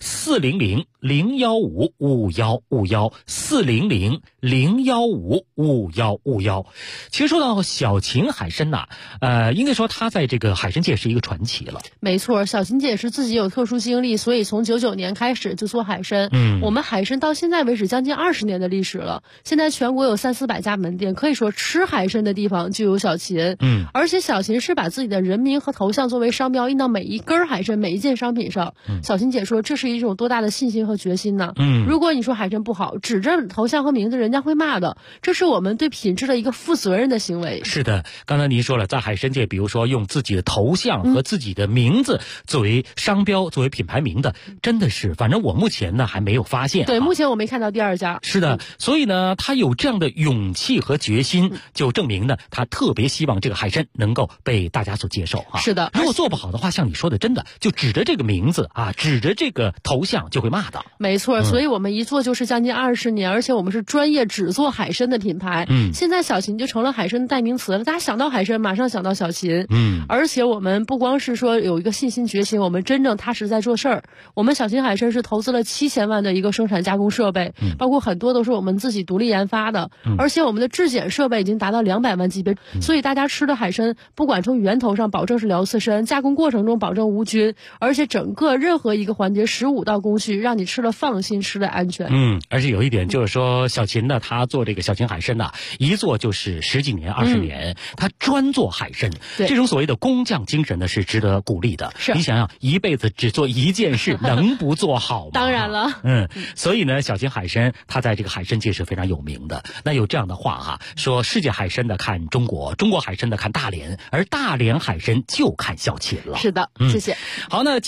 400-015-5151，400-015-5151。其实说到小秦海参呐，应该说他在这个海参界是一个传奇了。 没错，小秦姐是自己有特殊经历，所以从99年开始就做海参。我们海参到现在为止将近20年的历史了，现在全国有300-400家门店，可以说吃海参的地方就有小秦。而且小秦是把自己的人名和头像作为商标印到每一根海参、每一件商品上。小秦姐说，这是一种多大的信心和决心呢？如果你说海参不好，指着头像和名字，人家会骂的。这是我们对品质的一个负责任的行为。 是的，刚才您说了，在海参界，比如说用自己的头像和自己的名字作为商标、作为品牌名的，真的是，反正我目前呢还没有发现。 对，目前我没看到第2家。 是的，所以呢，他有这样的勇气和决心，就证明呢，他特别希望这个海参能够被大家所接受啊。 是的， 如果做不好的话，像你说的，真的就指着这个名字啊，指着这个头像就会骂的。 没错，所以我们一做就是将近20年，而且我们是专业只做海参的品牌。现在小秦就成了海参的代名词了，大家想到海参马上想到小秦。而且我们不光是说有一个信心决心，我们真正踏实在做事儿。我们小秦海参是投资了7000万的一个生产加工设备，包括很多都是我们自己独立研发的，而且我们的质检设备已经达到200万级别，所以大家吃的海参不管从源头上保证是辽刺参，加工过程中保证无菌，而且整个任何一个环节15道工序，让你吃了放心，吃了安全。 而且有一点就是说，小秦呢，他做这个小秦海参呢，一做就是10几年、20年，他专做海参，这种所谓的工匠精神呢，是值得鼓励的。 是， 你想想，一辈子只做一件事，能不做好吗？ 当然了。 所以呢，小秦海参他在这个海参界是非常有名的。那有这样的话哈，说世界海参的看中国，中国海参的看大连，而大连海参就看小秦了。 是的，谢谢。 好，那今天呢，我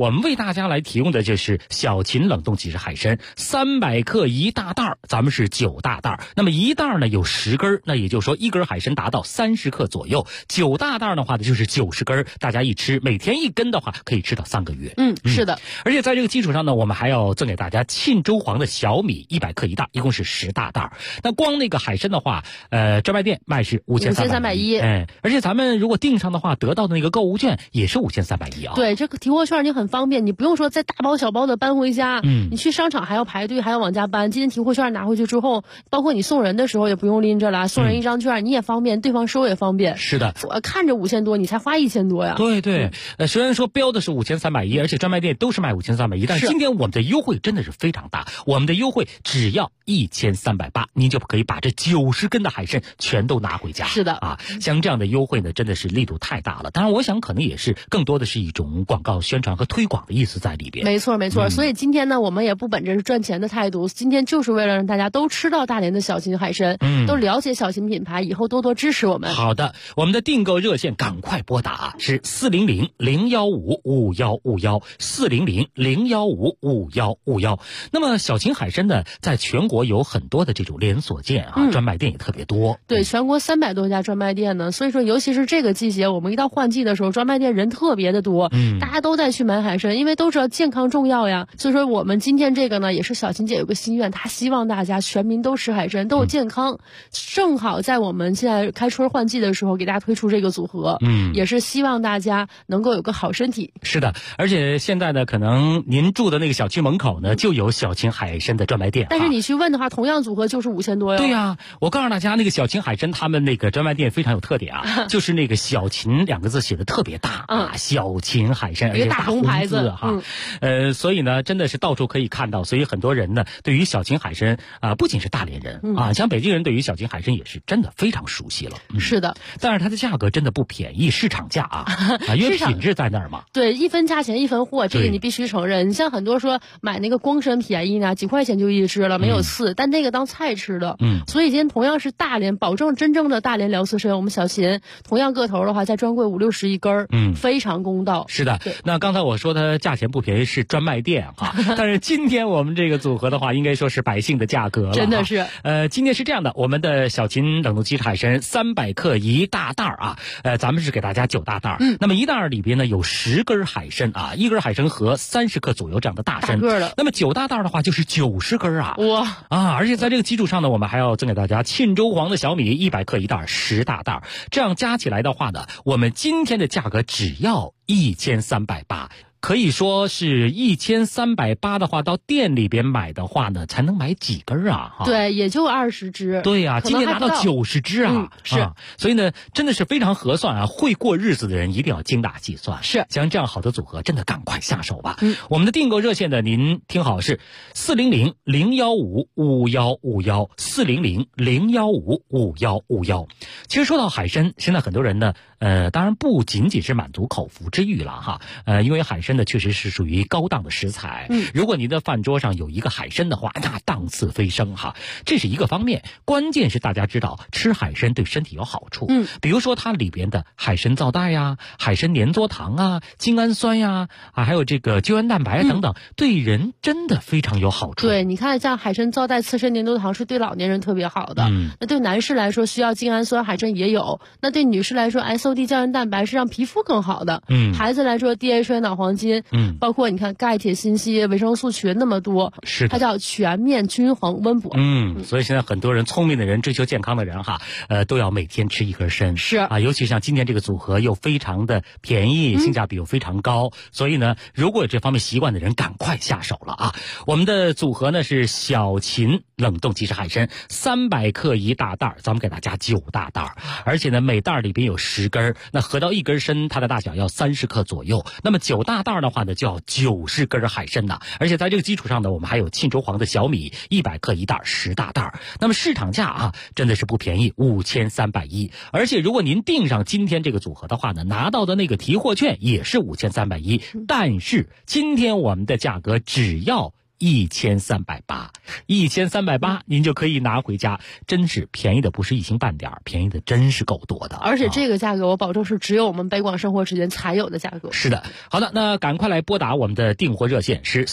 我们为大家来提供的就是小秦冷冻即食海参，300克一大袋，咱们是9大袋。那么一袋呢有10根，那也就是说一根海参达到30克左右，9大袋的话呢就是90根，大家一吃每天1根的话可以吃到3个月。 是的。 而且在这个基础上呢，我们还要赠给大家沁州黄的小米100克一袋，一共是10大袋。那光那个海参的话，专卖店卖是5310，而且咱们如果订上的话，得到的那个购物券也是5310啊。 对，这个提货券你很方便，你不用说再大包小包的搬回家，你去商场还要排队，还要往家搬。今天提货券拿回去之后，包括你送人的时候也不用拎着了，送人一张券你也方便，对方收也方便。 是的， 我看着5000多，你才花1000多呀。 对对，虽然说标的是5310，而且专卖店都是卖5310，但是今天我们的优惠真的是非常大，我们的优惠只要1380，您就可以把这90根的海参全都拿回家。 是的啊，像这样的优惠呢，真的是力度太大了。当然，我想可能也是更多的是一种广告宣传和推广的意思在里边。 没错没错，所以今天呢，我们也不本着是赚钱的态度，今天就是为了让大家都吃到大连的小秦海参，都了解小秦品牌，以后多多支持我们。 好的，我们的订购热线赶快拨打是400-015-5151，400-015-5151。那么小秦海参呢，在全国有很多的这种连锁店啊，专卖店也特别多。 对，全国300多家专卖店呢，所以说尤其是这个季节，我们一到换季的时候，专卖店人特别的多，大家都在去买海参，因为都知道健康重要呀。所以说我们今天这个呢，也是小秦姐有个心愿，她希望大家全民都吃海参，都有健康。正好在我们现在开春换季的时候，给大家推出这个组合，也是希望大家能够有个好身体。 是的，而且现在呢，可能您住的那个小区门口呢，就有小秦海参的专卖店。 但是你去问的话，同样组合就是5000多哟。 对呀，我告诉大家，那个小秦海参他们那个专卖店非常有特点啊，就是那个小秦2个字写的特别大啊，小秦海参，而且大红牌子哈。所以呢，真的是到处可以看到，所以很多人呢，对于小秦海参啊，不仅是大连人啊，像北京人对于小秦海参也是真的非常熟悉了。 是的， 但是它的价格真的不便宜，市场价啊，因为品质在那儿嘛。 对，一分价钱一分货，这个你必须承认。你像很多说买那个光参便宜呢，几块钱就一只了，没有刺，但那个当菜吃的。所以今天同样是大连，保证真正的大连辽刺参，我们小秦同样个头的话，在专柜50-60一根，非常公道。 是的，那刚才我说它价钱不便宜是专卖店哈，但是今天我们这个组合的话，应该说是百姓的价格了。 真的是。 今天是这样的，我们的小秦冷冻即食海参300克一大袋啊，咱们是给大家9大袋。那么一袋里边呢有10根海参啊，一根海参和30克左右这样的大参。 大个的。 那么9大袋的话就是90根啊。 哇啊！而且在这个基础上呢，我们还要赠给大家沁州黄的小米100克一袋，10大袋。这样加起来的话呢，我们今天的价格只要1380。可以说是1380的话，到店里边买的话呢，才能买几根啊？ 对，也就20只。 对呀，今天拿到90只啊！ 是， 所以呢，真的是非常合算啊！会过日子的人一定要精打细算。 是， 像这样好的组合，真的赶快下手吧。我们的订购热线呢，您听好是400-015-5151，400-015-5151。其实说到海参，现在很多人呢，当然不仅仅是满足口腹之欲了哈，因为海参呢确实是属于高档的食材。如果您的饭桌上有一个海参的话，那档次飞升哈，这是一个方面。关键是大家知道吃海参对身体有好处，比如说它里边的海参皂带呀、海参粘唑糖啊、精氨酸呀还有这个胶原蛋白等等，对人真的非常有好处。 对，你看像海参皂带、刺参粘唑糖是对老年人特别好的，那对男士来说需要精氨酸，海参也有；那对女士来说 SOD 胶原蛋白是让皮肤更好的，孩子来说 DHA 脑黄金，包括你看钙、铁、锌、硒、维生素群那么多， 是它叫全面均衡温补。 所以现在很多人聪明的人、追求健康的人哈，都要每天吃一根参。 是啊，尤其像今天这个组合又非常的便宜，性价比又非常高，所以呢，如果有这方面习惯的人，赶快下手了啊！我们的组合呢是小秦冷冻即食海参300克一大袋，咱们给大家9大袋，而且呢每袋里边有10根，那合到1根参，它的大小要30克左右。那么9大袋的话呢，就要90根海参呐。而且在这个基础上呢，我们还有沁州黄的小米100克一袋，10大袋。那么市场价啊，真的是不便宜，5310。而且如果您订上今天这个组合的话呢，拿到的那个提货券也是5310。但是今天我们的价格只要 1380，1380，您就可以拿回家，真是便宜的不是一星半点，便宜的真是够多的。 而且这个价格我保证是只有我们北广生活时间才有的价格。 是的，好的，那赶快来拨打我们的订货热线是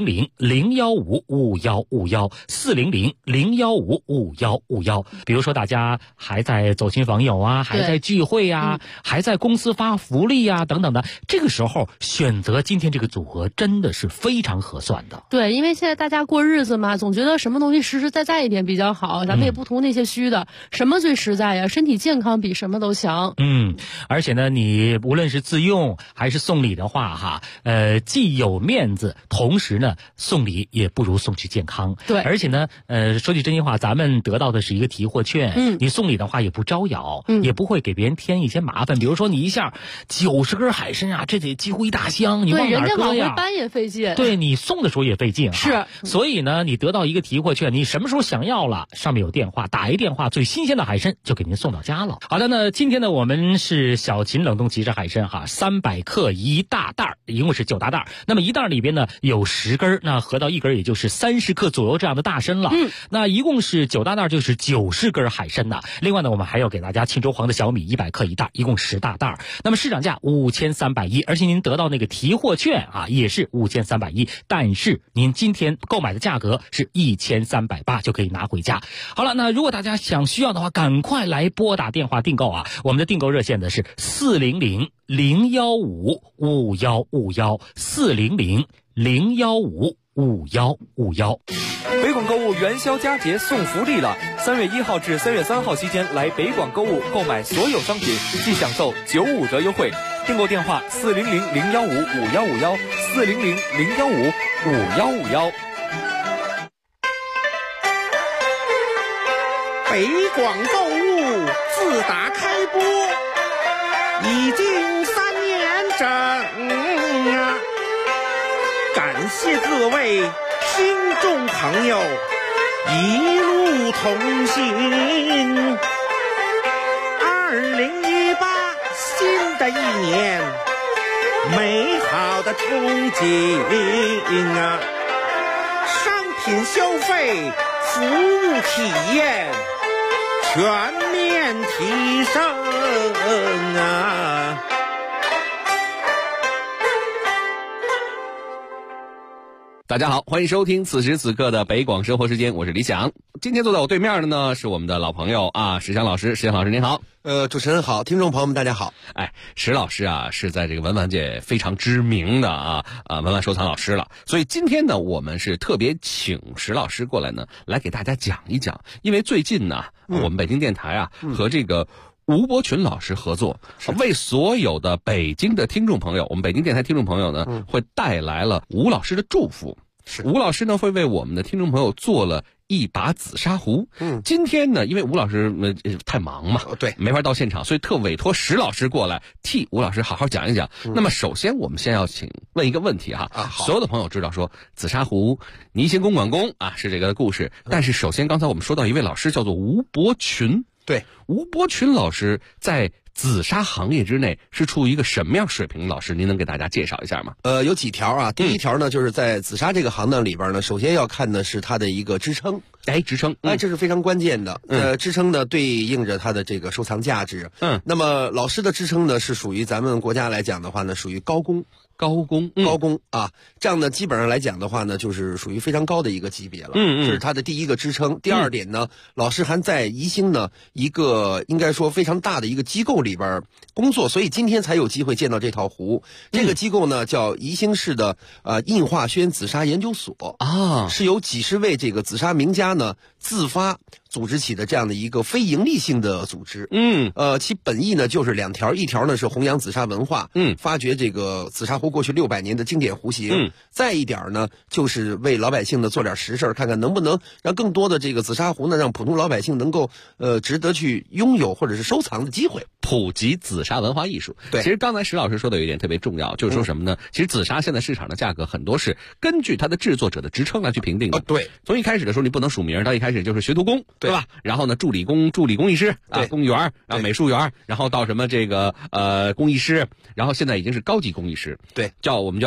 400-015-5151，400-015-5151。比如说大家还在走亲访友啊，还在聚会啊，还在公司发福利啊等等的，这个时候选择今天这个组合真的是非常合算的。 对，因为现在大家过日子嘛，总觉得什么东西实实在在一点比较好，咱们也不图那些虚的，什么最实在呀？身体健康比什么都强。 而且呢，你无论是自用还是送礼的话既有面子，同时呢送礼也不如送去健康。 对， 而且呢说句真心话，咱们得到的是一个提货券，你送礼的话也不招摇，也不会给别人添一些麻烦。比如说你一下90根海参啊，这得几乎一大箱，你往哪儿搁呀？ 对，人家往回搬也费劲。 对，你送的时候也费劲。 是， 所以呢，你得到一个提货券，你什么时候想要了，上面有电话，打一电话，最新鲜的海参就给您送到家了。好的，那今天呢，我们是小秦冷冻即食海参300克一大袋，一共是9大袋。那么一袋里边呢有10根，那合到一根也就是30克左右这样的大参了。那一共是9大袋，就是90根海参呐。另外呢，我们还要给大家沁州黄的小米100克一袋，一共10大袋。那么市场价5310，而且您得到那个提货券也是5310，但是您今天购买的价格是1380就可以拿回家。好了，那如果大家需要的话，赶快来拨打电话订购啊！我们的订购热线呢是400-015-5151，400-015-5151。 北广购物元宵佳节送福利了！3月1号至3月3号期间来北广购物购买所有商品，即享受95折优惠。订购电话400-015-5151，400-015-5151。 北广购物自打开播已经3年整啊！感谢各位听众朋友一路同行。2018新的一年，美好的憧憬啊！商品消费，服务体验全面提升啊！ 大家好，欢迎收听此时此刻的北广生活时间，我是李想。今天坐在我对面的呢是我们的老朋友石强老师。石强老师您好。 主持人好，听众朋友们大家好。 石老师是在这个文玩界非常知名的文玩收藏老师了，所以今天呢我们是特别请石老师过来呢来给大家讲一讲，因为最近呢我们北京电台和这个吴伯群老师合作，为所有的北京的听众朋友，我们北京电台听众朋友呢会带来了吴老师的祝福。吴老师呢会为我们的听众朋友做了一把紫砂壶。今天呢因为吴老师太忙嘛， 对， 没法到现场，所以特委托石老师过来替吴老师好好讲一讲。那么首先我们先要问一个问题所有的朋友知道说紫砂壶倪行公馆公是这个故事，但是首先刚才我们说到一位老师叫做吴伯群。 对， 吴伯群老师在紫砂行业之内是处于一个什么样水平？老师您能给大家介绍一下吗？ 有几条第一条呢就是在紫砂这个行当里边呢，首先要看的是它的一个支撑。 支撑， 这是非常关键的。支撑呢对应着它的这个收藏价值。那么老师的支撑呢是属于咱们国家来讲的话呢，属于高工这样呢基本上来讲的话呢，就是属于非常高的一个级别了。这是它的第一个支撑。第二点呢，老师还在宜兴呢一个应该说非常大的一个机构里边工作，所以今天才有机会见到这套壶。这个机构呢叫宜兴市的印化轩紫砂研究所是由几十位这个紫砂名家呢自发组织起的这样的一个非盈利性的组织。其本意呢就是2条，一条呢是弘扬紫砂文化，发掘这个紫砂壶过去600年的经典壶型，再一点呢就是为老百姓呢做点实事，看看能不能让更多的这个紫砂壶呢让普通老百姓能够值得去拥有或者是收藏的机会， 普及紫砂文化艺术。 对， 其实刚才石老师说的有一点特别重要，就是说什么呢？其实紫砂现在市场的价格很多是根据它的制作者的职称来去评定的。 对， 从一开始的时候你不能署名，到一开始就是学徒工，对吧？然后呢助理工艺师工艺员，然后美术员，然后到什么这个工艺师，然后现在已经是高级工艺师。 对， 我们叫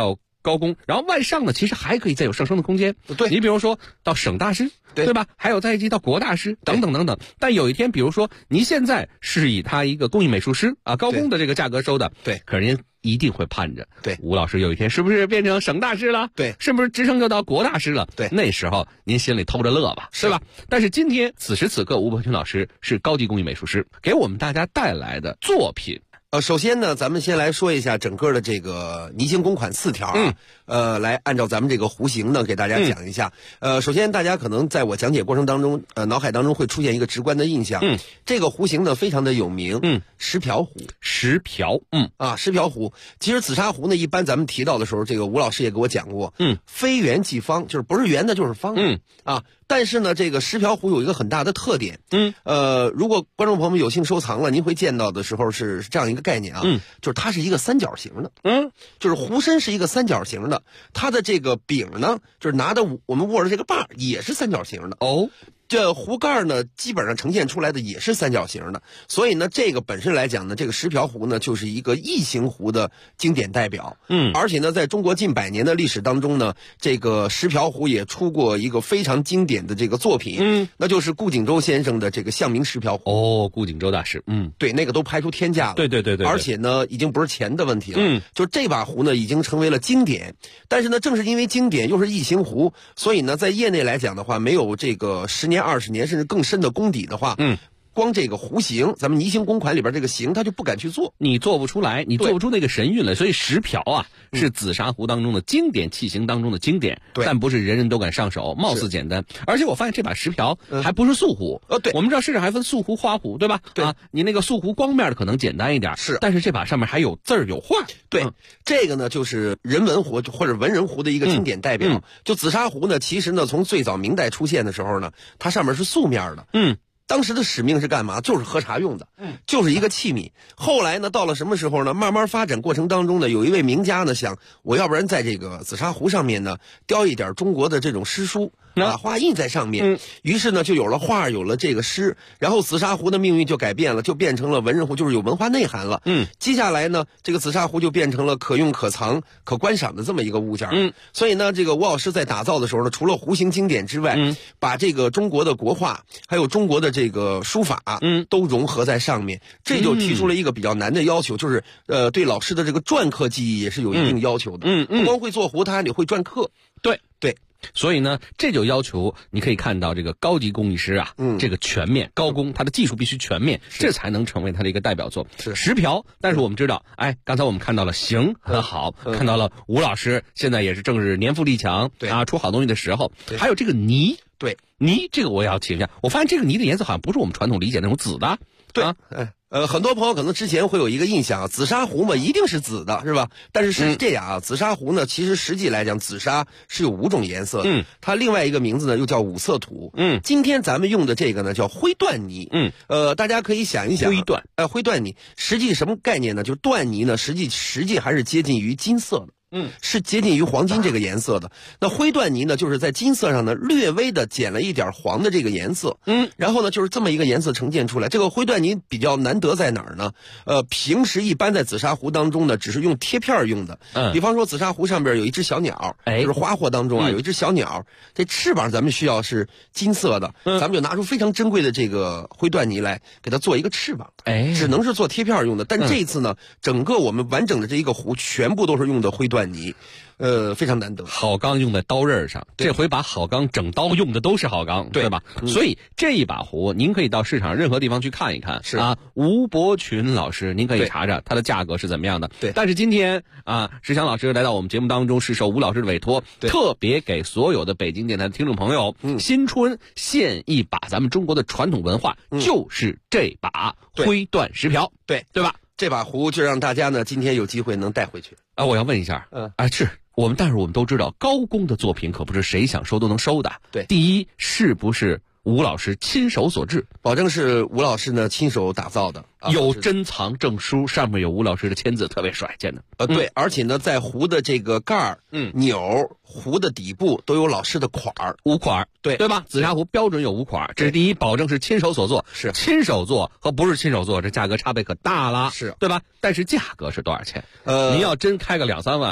高工，然后往上呢，其实还可以再有上升的空间。 对， 你比如说到省大师，对吧？还有再一级到国大师等等等等。但有一天，比如说您现在是以他一个工艺美术师啊高工的这个价格收的， 对， 可是您一定会盼着， 对， 吴老师有一天是不是变成省大师了？ 对， 是不是职称就到国大师了？ 对， 那时候您心里偷着乐吧，是吧？但是今天此时此刻，吴伯群老师是高级工艺美术师，给我们大家带来的作品。 首先呢，咱们先来说一下整个的这个泥形公款4条来按照咱们这个弧形呢给大家讲一下。首先大家可能在我讲解过程当中，脑海当中会出现一个直观的印象。这个弧形呢非常的有名。石瓢湖。 石瓢。 石瓢湖。其实紫砂壶呢，一般咱们提到的时候，这个吴老师也给我讲过。非圆即方，就是不是圆的就是方。但是呢，这个石瓢湖有一个很大的特点。如果观众朋友们有幸收藏了，您会见到的时候是这样一个概念啊。就是它是一个三角形的。就是壶身是一个三角形的，它的这个柄呢，就是拿的我们握着这个把也是三角形的。这壶盖呢，基本上呈现出来的也是三角形的，所以呢，这个本身来讲呢，这个石瓢壶呢，就是一个异形壶的经典代表。而且呢，在中国近100年的历史当中呢，这个石瓢壶也出过一个非常经典的这个作品。那就是顾景舟先生的这个象名石瓢壶。 顾景舟大师。 对，那个都拍出天价了。 对。 而且呢，已经不是钱的问题了。就这把壶呢，已经成为了经典。但是呢，正是因为经典又是异形壶，所以呢，在业内来讲的话，没有这个10年、20年甚至更深的功底的话，光这个弧形，咱们泥形公款里边这个形，他就不敢去做， 你做不出来，你做不出那个神韵来。所以石瓢啊，是紫砂壶当中的经典器型当中的经典，但不是人人都敢上手，貌似简单。而且我发现这把石瓢还不是素壶。 对， 我们知道市场还分素壶、花壶，对吧？ 对你那个素壶光面的可能简单一点，但是这把上面还有字儿有画。 对，这个呢就是人文壶或者文人壶的一个经典代表。就紫砂壶呢，其实呢从最早明代出现的时候呢，它上面是素面的。当时的使命是干嘛？就是喝茶用的，就是一个器皿。后来呢，到了什么时候呢？慢慢发展过程当中呢，有一位名家呢想，我要不然在这个紫砂壶上面呢雕一点中国的这种诗书，把画印在上面。于是呢，就有了画，有了这个诗，然后紫砂壶的命运就改变了，就变成了文人壶，就是有文化内涵了。接下来呢，这个紫砂壶就变成了可用、可藏、可观赏的这么一个物件。所以呢，这个吴老师在打造的时候呢，除了弧形经典之外，把这个中国的国画，还有中国的这个书法，都融合在上面，这就提出了一个比较难的要求，就是对老师的这个篆刻技艺也是有一定要求的。不光会做壶，他还得会篆刻。 对。所以呢，这就要求你可以看到这个高级工艺师啊，这个全面高工，他的技术必须全面，这才能成为他的一个代表作。石瓢，但是我们知道，刚才我们看到了形很好，看到了吴老师现在也是正是年富力强，出好东西的时候。还有这个泥，泥这个我也要提一下，我发现这个泥的颜色好像不是我们传统理解那种紫的。 很多朋友可能之前会有一个印象啊，紫砂壶嘛一定是紫的，是吧？但是是这样啊，紫砂壶呢，其实实际来讲，紫砂是有5种颜色的。它另外一个名字呢又叫五色土。今天咱们用的这个呢叫灰缎泥。大家可以想一想，灰缎泥实际什么概念呢？就是缎泥呢，实际还是接近于金色的。是接近于黄金这个颜色的。那灰缎泥呢，就是在金色上呢略微的减了一点黄的这个颜色。然后呢，就是这么一个颜色呈现出来。这个灰缎泥比较难得在哪儿呢？平时一般在紫砂壶当中呢，只是用贴片用的。比方说紫砂壶上边有一只小鸟，就是花货当中啊有一只小鸟，这翅膀咱们需要是金色的，咱们就拿出非常珍贵的这个灰缎泥来给它做一个翅膀。只能是做贴片用的。但这一次呢，整个我们完整的这一个壶全部都是用的灰缎泥。非常难得。 好钢用在刀刃上，这回把好钢整刀用的都是好钢，对吧？所以这一把壶，您可以到市场任何地方去看一看。是啊，吴伯群老师，您可以查查它的价格是怎么样的。对。但是今天啊，石强老师来到我们节目当中，是受吴老师的委托，特别给所有的北京电台的听众朋友，新春献一把咱们中国的传统文化，就是这把灰缎石瓢，对吧？ 这把壶就让大家呢今天有机会能带回去。 我要问一下，是但是我们都知道，高工的作品可不是谁想收都能收的。对，第一是不是吴老师亲手所制？ 保证是吴老师呢亲手打造的， 有珍藏证书，上面有吴老师的签字，特别帅，见的。 对，而且呢，在壶的这个盖儿、钮、壶的底部都有老师的款儿 ，5款，对吧？紫砂壶标准有5款，这是第一，保证是亲手所做。是亲手做和不是亲手做，这价格差别可大了，是对吧？但是价格是多少钱？您要真开个2-3万。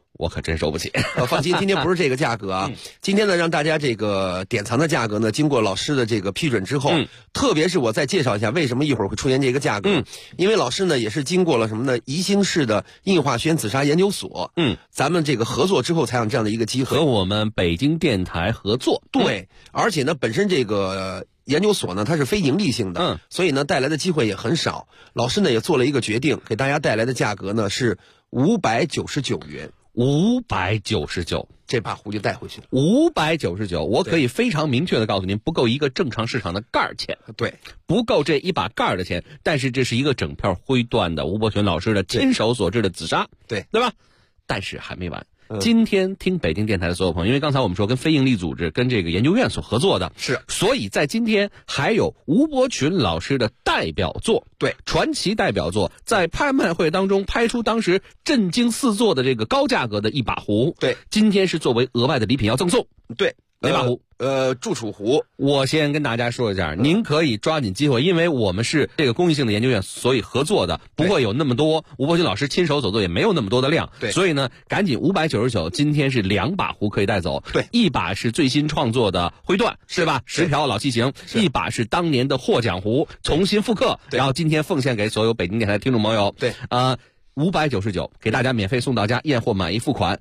我可真收不起。 放心，今天不是这个价格啊。今天呢，让大家这个典藏的价格呢，经过老师的这个批准之后，特别是我再介绍一下为什么一会儿会出现这个价格。因为老师呢也是经过了什么呢？宜兴市的印化学院紫砂研究所，咱们这个合作之后才有这样的一个机会， 和我们北京电台合作。 对，而且呢，本身这个研究所呢，它是非盈利性的，所以呢，带来的机会也很少。老师呢也做了一个决定，给大家带来的价格呢是599元。 599， 这把壶就带回去了。 599，我可以非常明确的告诉您，不够一个正常市场的盖儿钱。 对， 不够这一把盖儿的钱。但是这是一个整片灰缎的吴伯群老师的亲手所制的紫砂， 对吧？但是还没完。今天听北京电台的所有朋友，因为刚才我们说跟非营利组织、跟这个研究院所合作的， 是， 所以在今天还有吴伯群老师的代表作， 对， 传奇代表作，在拍卖会当中拍出当时震惊四座的这个高价格的一把壶， 对， 今天是作为额外的礼品要赠送， 对， 哪把壶？ 祝楚壶。 我先跟大家说一下，您可以抓紧机会，因为我们是这个公益性的研究院，所以合作的不会有那么多，吴伯群老师亲手所做也没有那么多的量， 对， 所以呢，赶紧599，今天是2把壶可以带走， 对， 一把是最新创作的灰缎，是吧？10瓢老器型，一把是当年的获奖壶，重新复刻，然后今天奉献给所有北京电台的听众朋友， 对 ，599给大家免费送到家，验货满意付款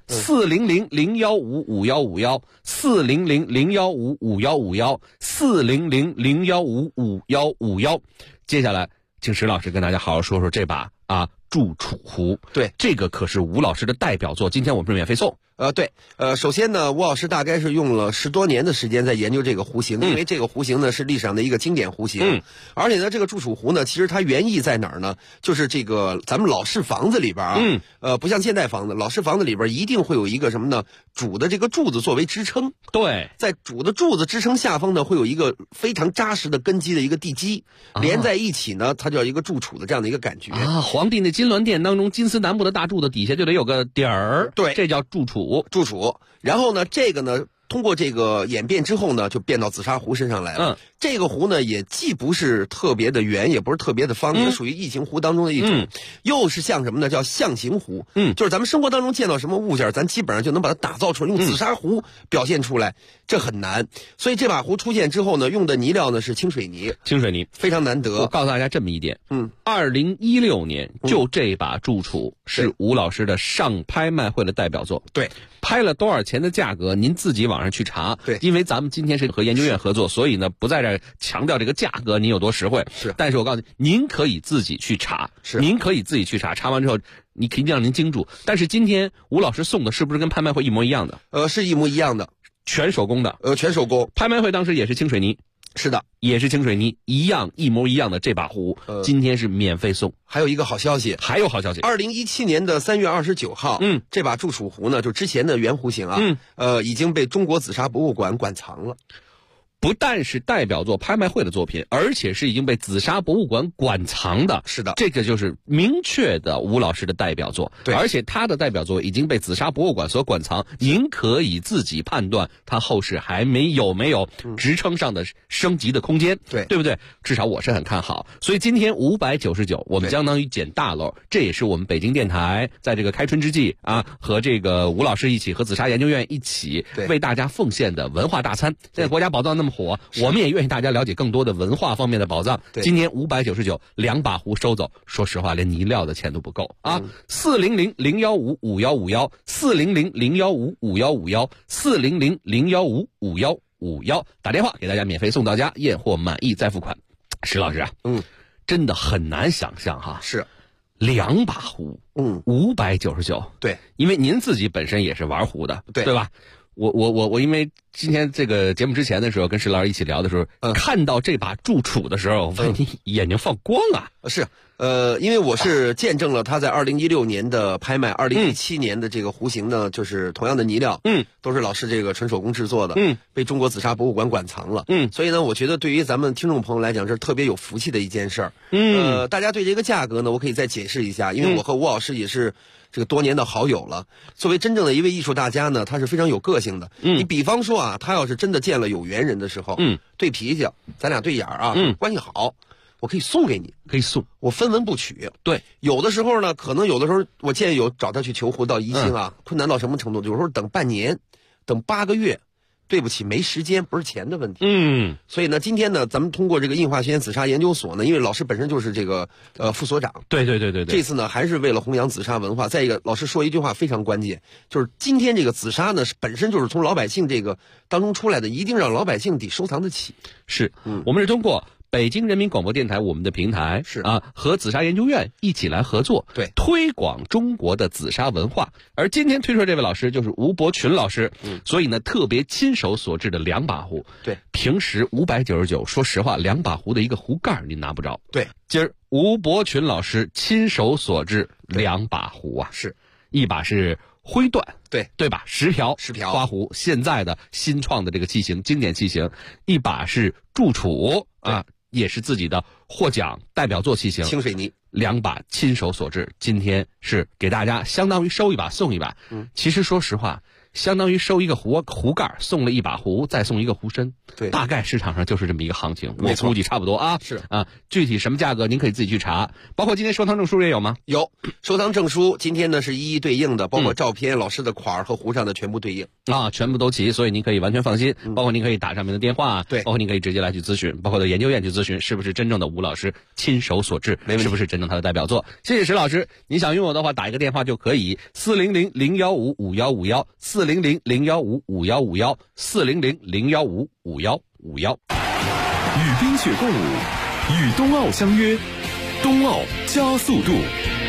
，400-015-5151，400-015-5151，400-015-5151。接下来，请石老师跟大家好好说说这把祝楚壶。 对， 这个可是吴老师的代表作，今天我们是免费送。 对，首先呢，吴老师大概是用了10多年的时间在研究这个壶型，因为这个壶型呢是历史上的一个经典壶型，而且呢，这个祝楚壶呢，其实它原意在哪儿呢？就是这个咱们老式房子里边不像现代房子，老式房子里边一定会有一个什么呢？主的这个柱子作为支撑， 对， 在主的柱子支撑下方呢，会有一个非常扎实的根基的一个地基，连在一起呢，它叫一个祝楚的这样的一个感觉啊。皇帝那金銮殿当中，金丝楠木的大柱子底下就得有个底儿， 对， 这叫祝楚。 然后呢，这个呢，通过这个演变之后呢，就变到紫砂壶身上来了。这个壶呢，也既不是特别的圆，也不是特别的方，也属于异形壶当中的一种，又是像什么呢？叫象形壶。就是咱们生活当中见到什么物件，咱基本上就能把它打造出来，用紫砂壶表现出来，这很难。所以这把壶出现之后呢，用的泥料呢是清水泥，非常难得。 我告诉大家这么一点，2016年就这把祝楚是吴老师的上拍卖会的代表作。 对， 拍了多少钱的价格，您自己网上去查。 对， 因为咱们今天是和研究院合作，所以呢不在这强调这个价格您有多实惠。 是， 但是我告诉您可以自己去查。 是， 您可以自己去查，查完之后你肯定让您精注。但是今天吴老师送的是不是跟拍卖会一模一样的？ 是一模一样的， 全手工的。 全手工。 拍卖会当时也是清水泥。 是的， 也是清水泥，一模一样的这把壶，今天是免费送。 还有一个好消息，2017年的3月29号，这把祝楚壶呢，就之前的原壶型已经被中国紫砂博物馆馆藏了。 不但是代表作拍卖会的作品，而且是已经被紫砂博物馆馆藏的。 是的， 这个就是明确的吴老师的代表作。 对， 而且他的代表作已经被紫砂博物馆所馆藏，您可以自己判断他后世还有没有职称上的升级的空间。 对不对？至少我是很看好。所以今天599，我们相当于捡大漏。这也是我们北京电台在这个开春之际和这个吴老师一起，和紫砂研究院一起为大家奉献的文化大餐。现在国家宝藏那么火，我们也愿意大家了解更多的文化方面的宝藏。今天599，2把壶收走，说实话连泥料的钱都不够啊！400-015-5151，400-015-5151，400-015-5151，打电话给大家免费送到家，验货满意再付款。石老师真的很难想象哈， 是 2把壶，599， 对， 因为您自己本身也是玩壶的，对吧？我因为今天这个节目之前的时候跟石老师一起聊的时候，看到这把祝楚的时候，我发现你眼睛放光啊！ 是，因为我是见证了他在2016年的拍卖，2017年的这个壶型呢，就是同样的泥料，都是老师这个纯手工制作的，被中国紫砂博物馆馆藏了，所以呢，我觉得对于咱们听众朋友来讲，这是特别有福气的一件事儿。大家对这个价格呢，我可以再解释一下，因为我和吴老师也是这个多年的好友了。作为真正的一位艺术大家呢，他是非常有个性的。你比方说他要是真的见了有缘人的时候，对脾气，咱俩对眼关系好， 我可以送给你， 可以送， 我分文不取。 对， 有的时候呢，可能有的时候我建议有找他去求婚到宜兴啊，困难到什么程度？有时候等半年，等8个月。对不起，没时间，不是钱的问题。所以呢，今天呢，咱们通过这个印化学院紫砂研究所呢，因为老师本身就是这个副所长。 对。 这次呢，还是为了弘扬紫砂文化。再一个，老师说一句话非常关键，就是今天这个紫砂呢，本身就是从老百姓这个当中出来的，一定让老百姓得收藏得起。 是，我们是通过北京人民广播电台我们的平台是和紫砂研究院一起来合作， 对， 推广中国的紫砂文化。而今天推出的这位老师就是吴伯群老师，所以呢，特别亲手所制的2把壶， 对， 平时599，说实话，2把壶的一个壶盖您拿不着， 对， 今儿吴伯群老师亲手所制2把壶啊， 是一把是灰缎，对吧？10瓢花壶，现在的新创的这个器型，经典器型，一把是铸杵啊。也是自己的获奖代表作器型， 清水泥 ，2把亲手所制。今天是给大家相当于收一把送一把。其实说实话，相当于收一个壶盖，送了1把壶，再送一个壶身。 对， 大概市场上就是这么一个行情，我估计差不多啊。 是啊，具体什么价格您可以自己去查。包括今天收藏证书也有吗？ 有，收藏证书今天呢是一一对应的，包括照片、老师的款和壶上的全部对应啊，全部都齐，所以您可以完全放心。包括您可以打上面的电话， 对， 包括您可以直接来去咨询，包括到研究院去咨询，是不是真正的吴老师亲手所制，是不是真正他的代表作？谢谢石老师，您想拥有的话，打一个电话就可以，400-015-5151，400-015-5151，400-015-5151。 与冰雪共舞，与冬奥相约，冬奥加速度。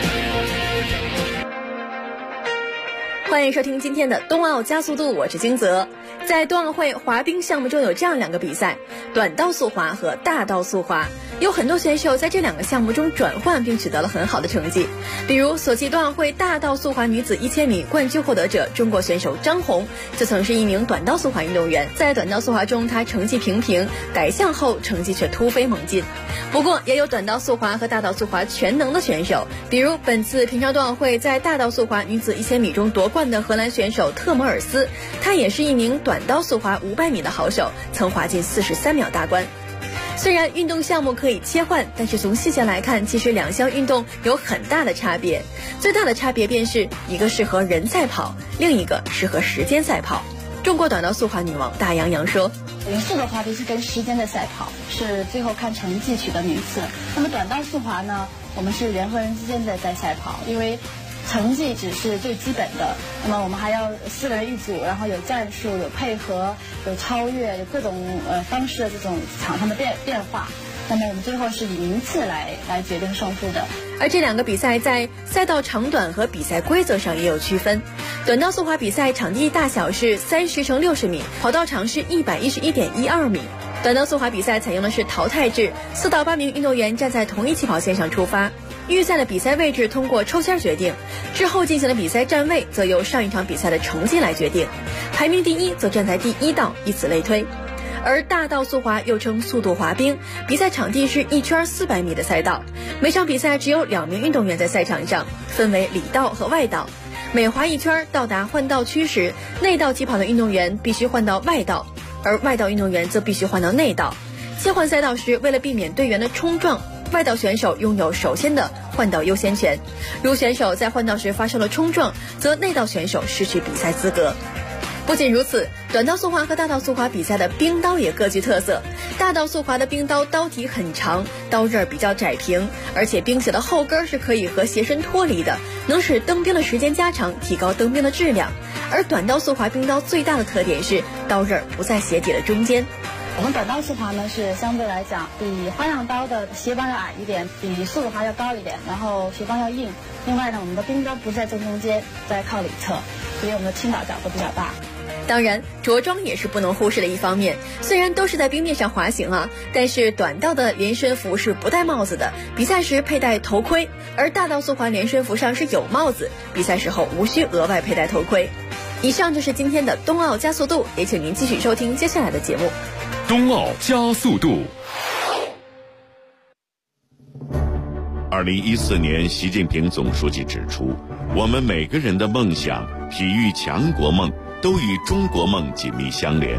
欢迎收听今天的冬奥加速度，我是金泽。在冬奥会滑冰项目中有这样2个比赛，短道速滑和大道速滑。有很多选手在这2个项目中转换并取得了很好的成绩，比如索契冬奥会大道速滑女子1000米冠军获得者中国选手张红，就曾是一名短道速滑运动员。在短道速滑中，她成绩平平，改项后成绩却突飞猛进。不过也有短道速滑和大道速滑全能的选手，比如本次平昌冬奥会在大道速滑女子1000米中夺冠的荷兰选手特摩尔斯，她也是一名短道速滑500米的好手，曾滑进43秒大关。虽然运动项目可以切换，但是从细节来看，其实2项运动有很大的差别。最大的差别便是一个适合人赛跑，另一个适合时间赛跑。中国短道速滑女王大杨洋说， 人速的滑冰是跟时间的赛跑，是最后看成绩取得名次。那么短道速滑呢，我们是人和人之间的在赛跑，因为成绩只是最基本的，那么我们还要4个人一组，然后有战术、有配合、有超越、有各种方式的这种场上的变化。那么我们最后是以名次来决定胜负的。 而这2个比赛在赛道长短和比赛规则上也有区分。短道速滑比赛场地大小是30×60米，跑道长是111.12米。短道速滑比赛采用的是淘汰制，4到8名运动员站在同一起跑线上出发，预赛的比赛位置通过抽签决定，之后进行的比赛站位则由上一场比赛的成绩来决定，排名第1则站在第1道，以此类推。而大道速滑又称速度滑冰，比赛场地是1圈400米的赛道，每场比赛只有2名运动员在赛场上，分为里道和外道。每滑1圈到达换道区时，内道起跑的运动员必须换到外道，而外道运动员则必须换到内道。切换赛道时，为了避免队员的冲撞，外道选手拥有首先的换道优先权，如选手在换道时发生了冲撞，则内道选手失去比赛资格。不仅如此，短道速滑和大道速滑比赛的冰刀也各具特色。大道速滑的冰刀刀体很长，刀刃比较窄平，而且冰鞋的后跟是可以和鞋身脱离的，能使蹬冰的时间加长，提高蹬冰的质量。而短道速滑冰刀最大的特点是刀刃不在鞋底的中间。 我们短道速滑呢是相对来讲比花样刀的鞋帮要矮一点，比速度滑要高一点，然后鞋帮要硬。另外呢，我们的冰刀不在正中间，在靠里侧，所以我们的倾倒角度比较大。 当然，着装也是不能忽视的一方面。虽然都是在冰面上滑行啊，但是短道的连身服是不戴帽子的，比赛时佩戴头盔；而大道速滑连身服上是有帽子，比赛时候无需额外佩戴头盔。以上就是今天的冬奥加速度，也请您继续收听接下来的节目。 冬奥加速度。2014年，习近平总书记指出，我们每个人的梦想、体育强国梦都与中国梦紧密相连。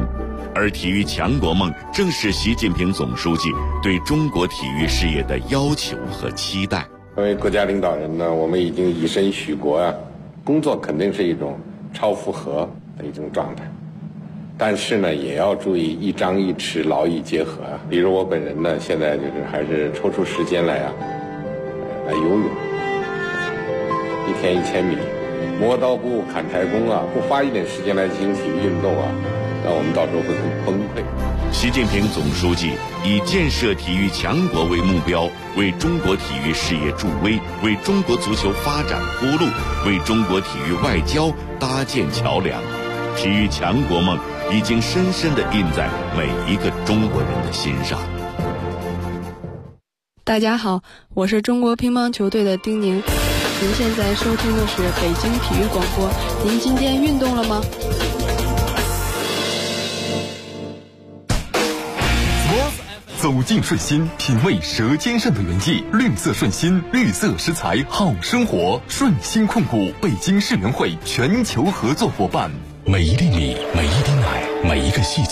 而体育强国梦正是习近平总书记对中国体育事业的要求和期待。 作为国家领导人呢，我们已经以身许国啊，工作肯定是一种超负荷的一种状态，但是呢，也要注意一张一弛，劳逸结合啊。比如我本人呢，现在就是还是抽出时间来来游泳，1天1000米，磨刀不误砍柴工啊，不花一点时间来进行体育运动啊，那我们到时候会很崩溃。 习近平总书记以建设体育强国为目标，为中国体育事业助威，为中国足球发展铺路，为中国体育外交搭建桥梁。体育强国梦已经深深地印在每一个中国人的心上。 大家好，我是中国乒乓球队的丁宁。您现在收听的是北京体育广播。您今天运动了吗？ 走进顺心，品味舌尖上的原迹。绿色顺心，绿色食材好生活。顺心控股北京世联会全球合作伙伴。 每一粒米，每一滴奶，每一个细节。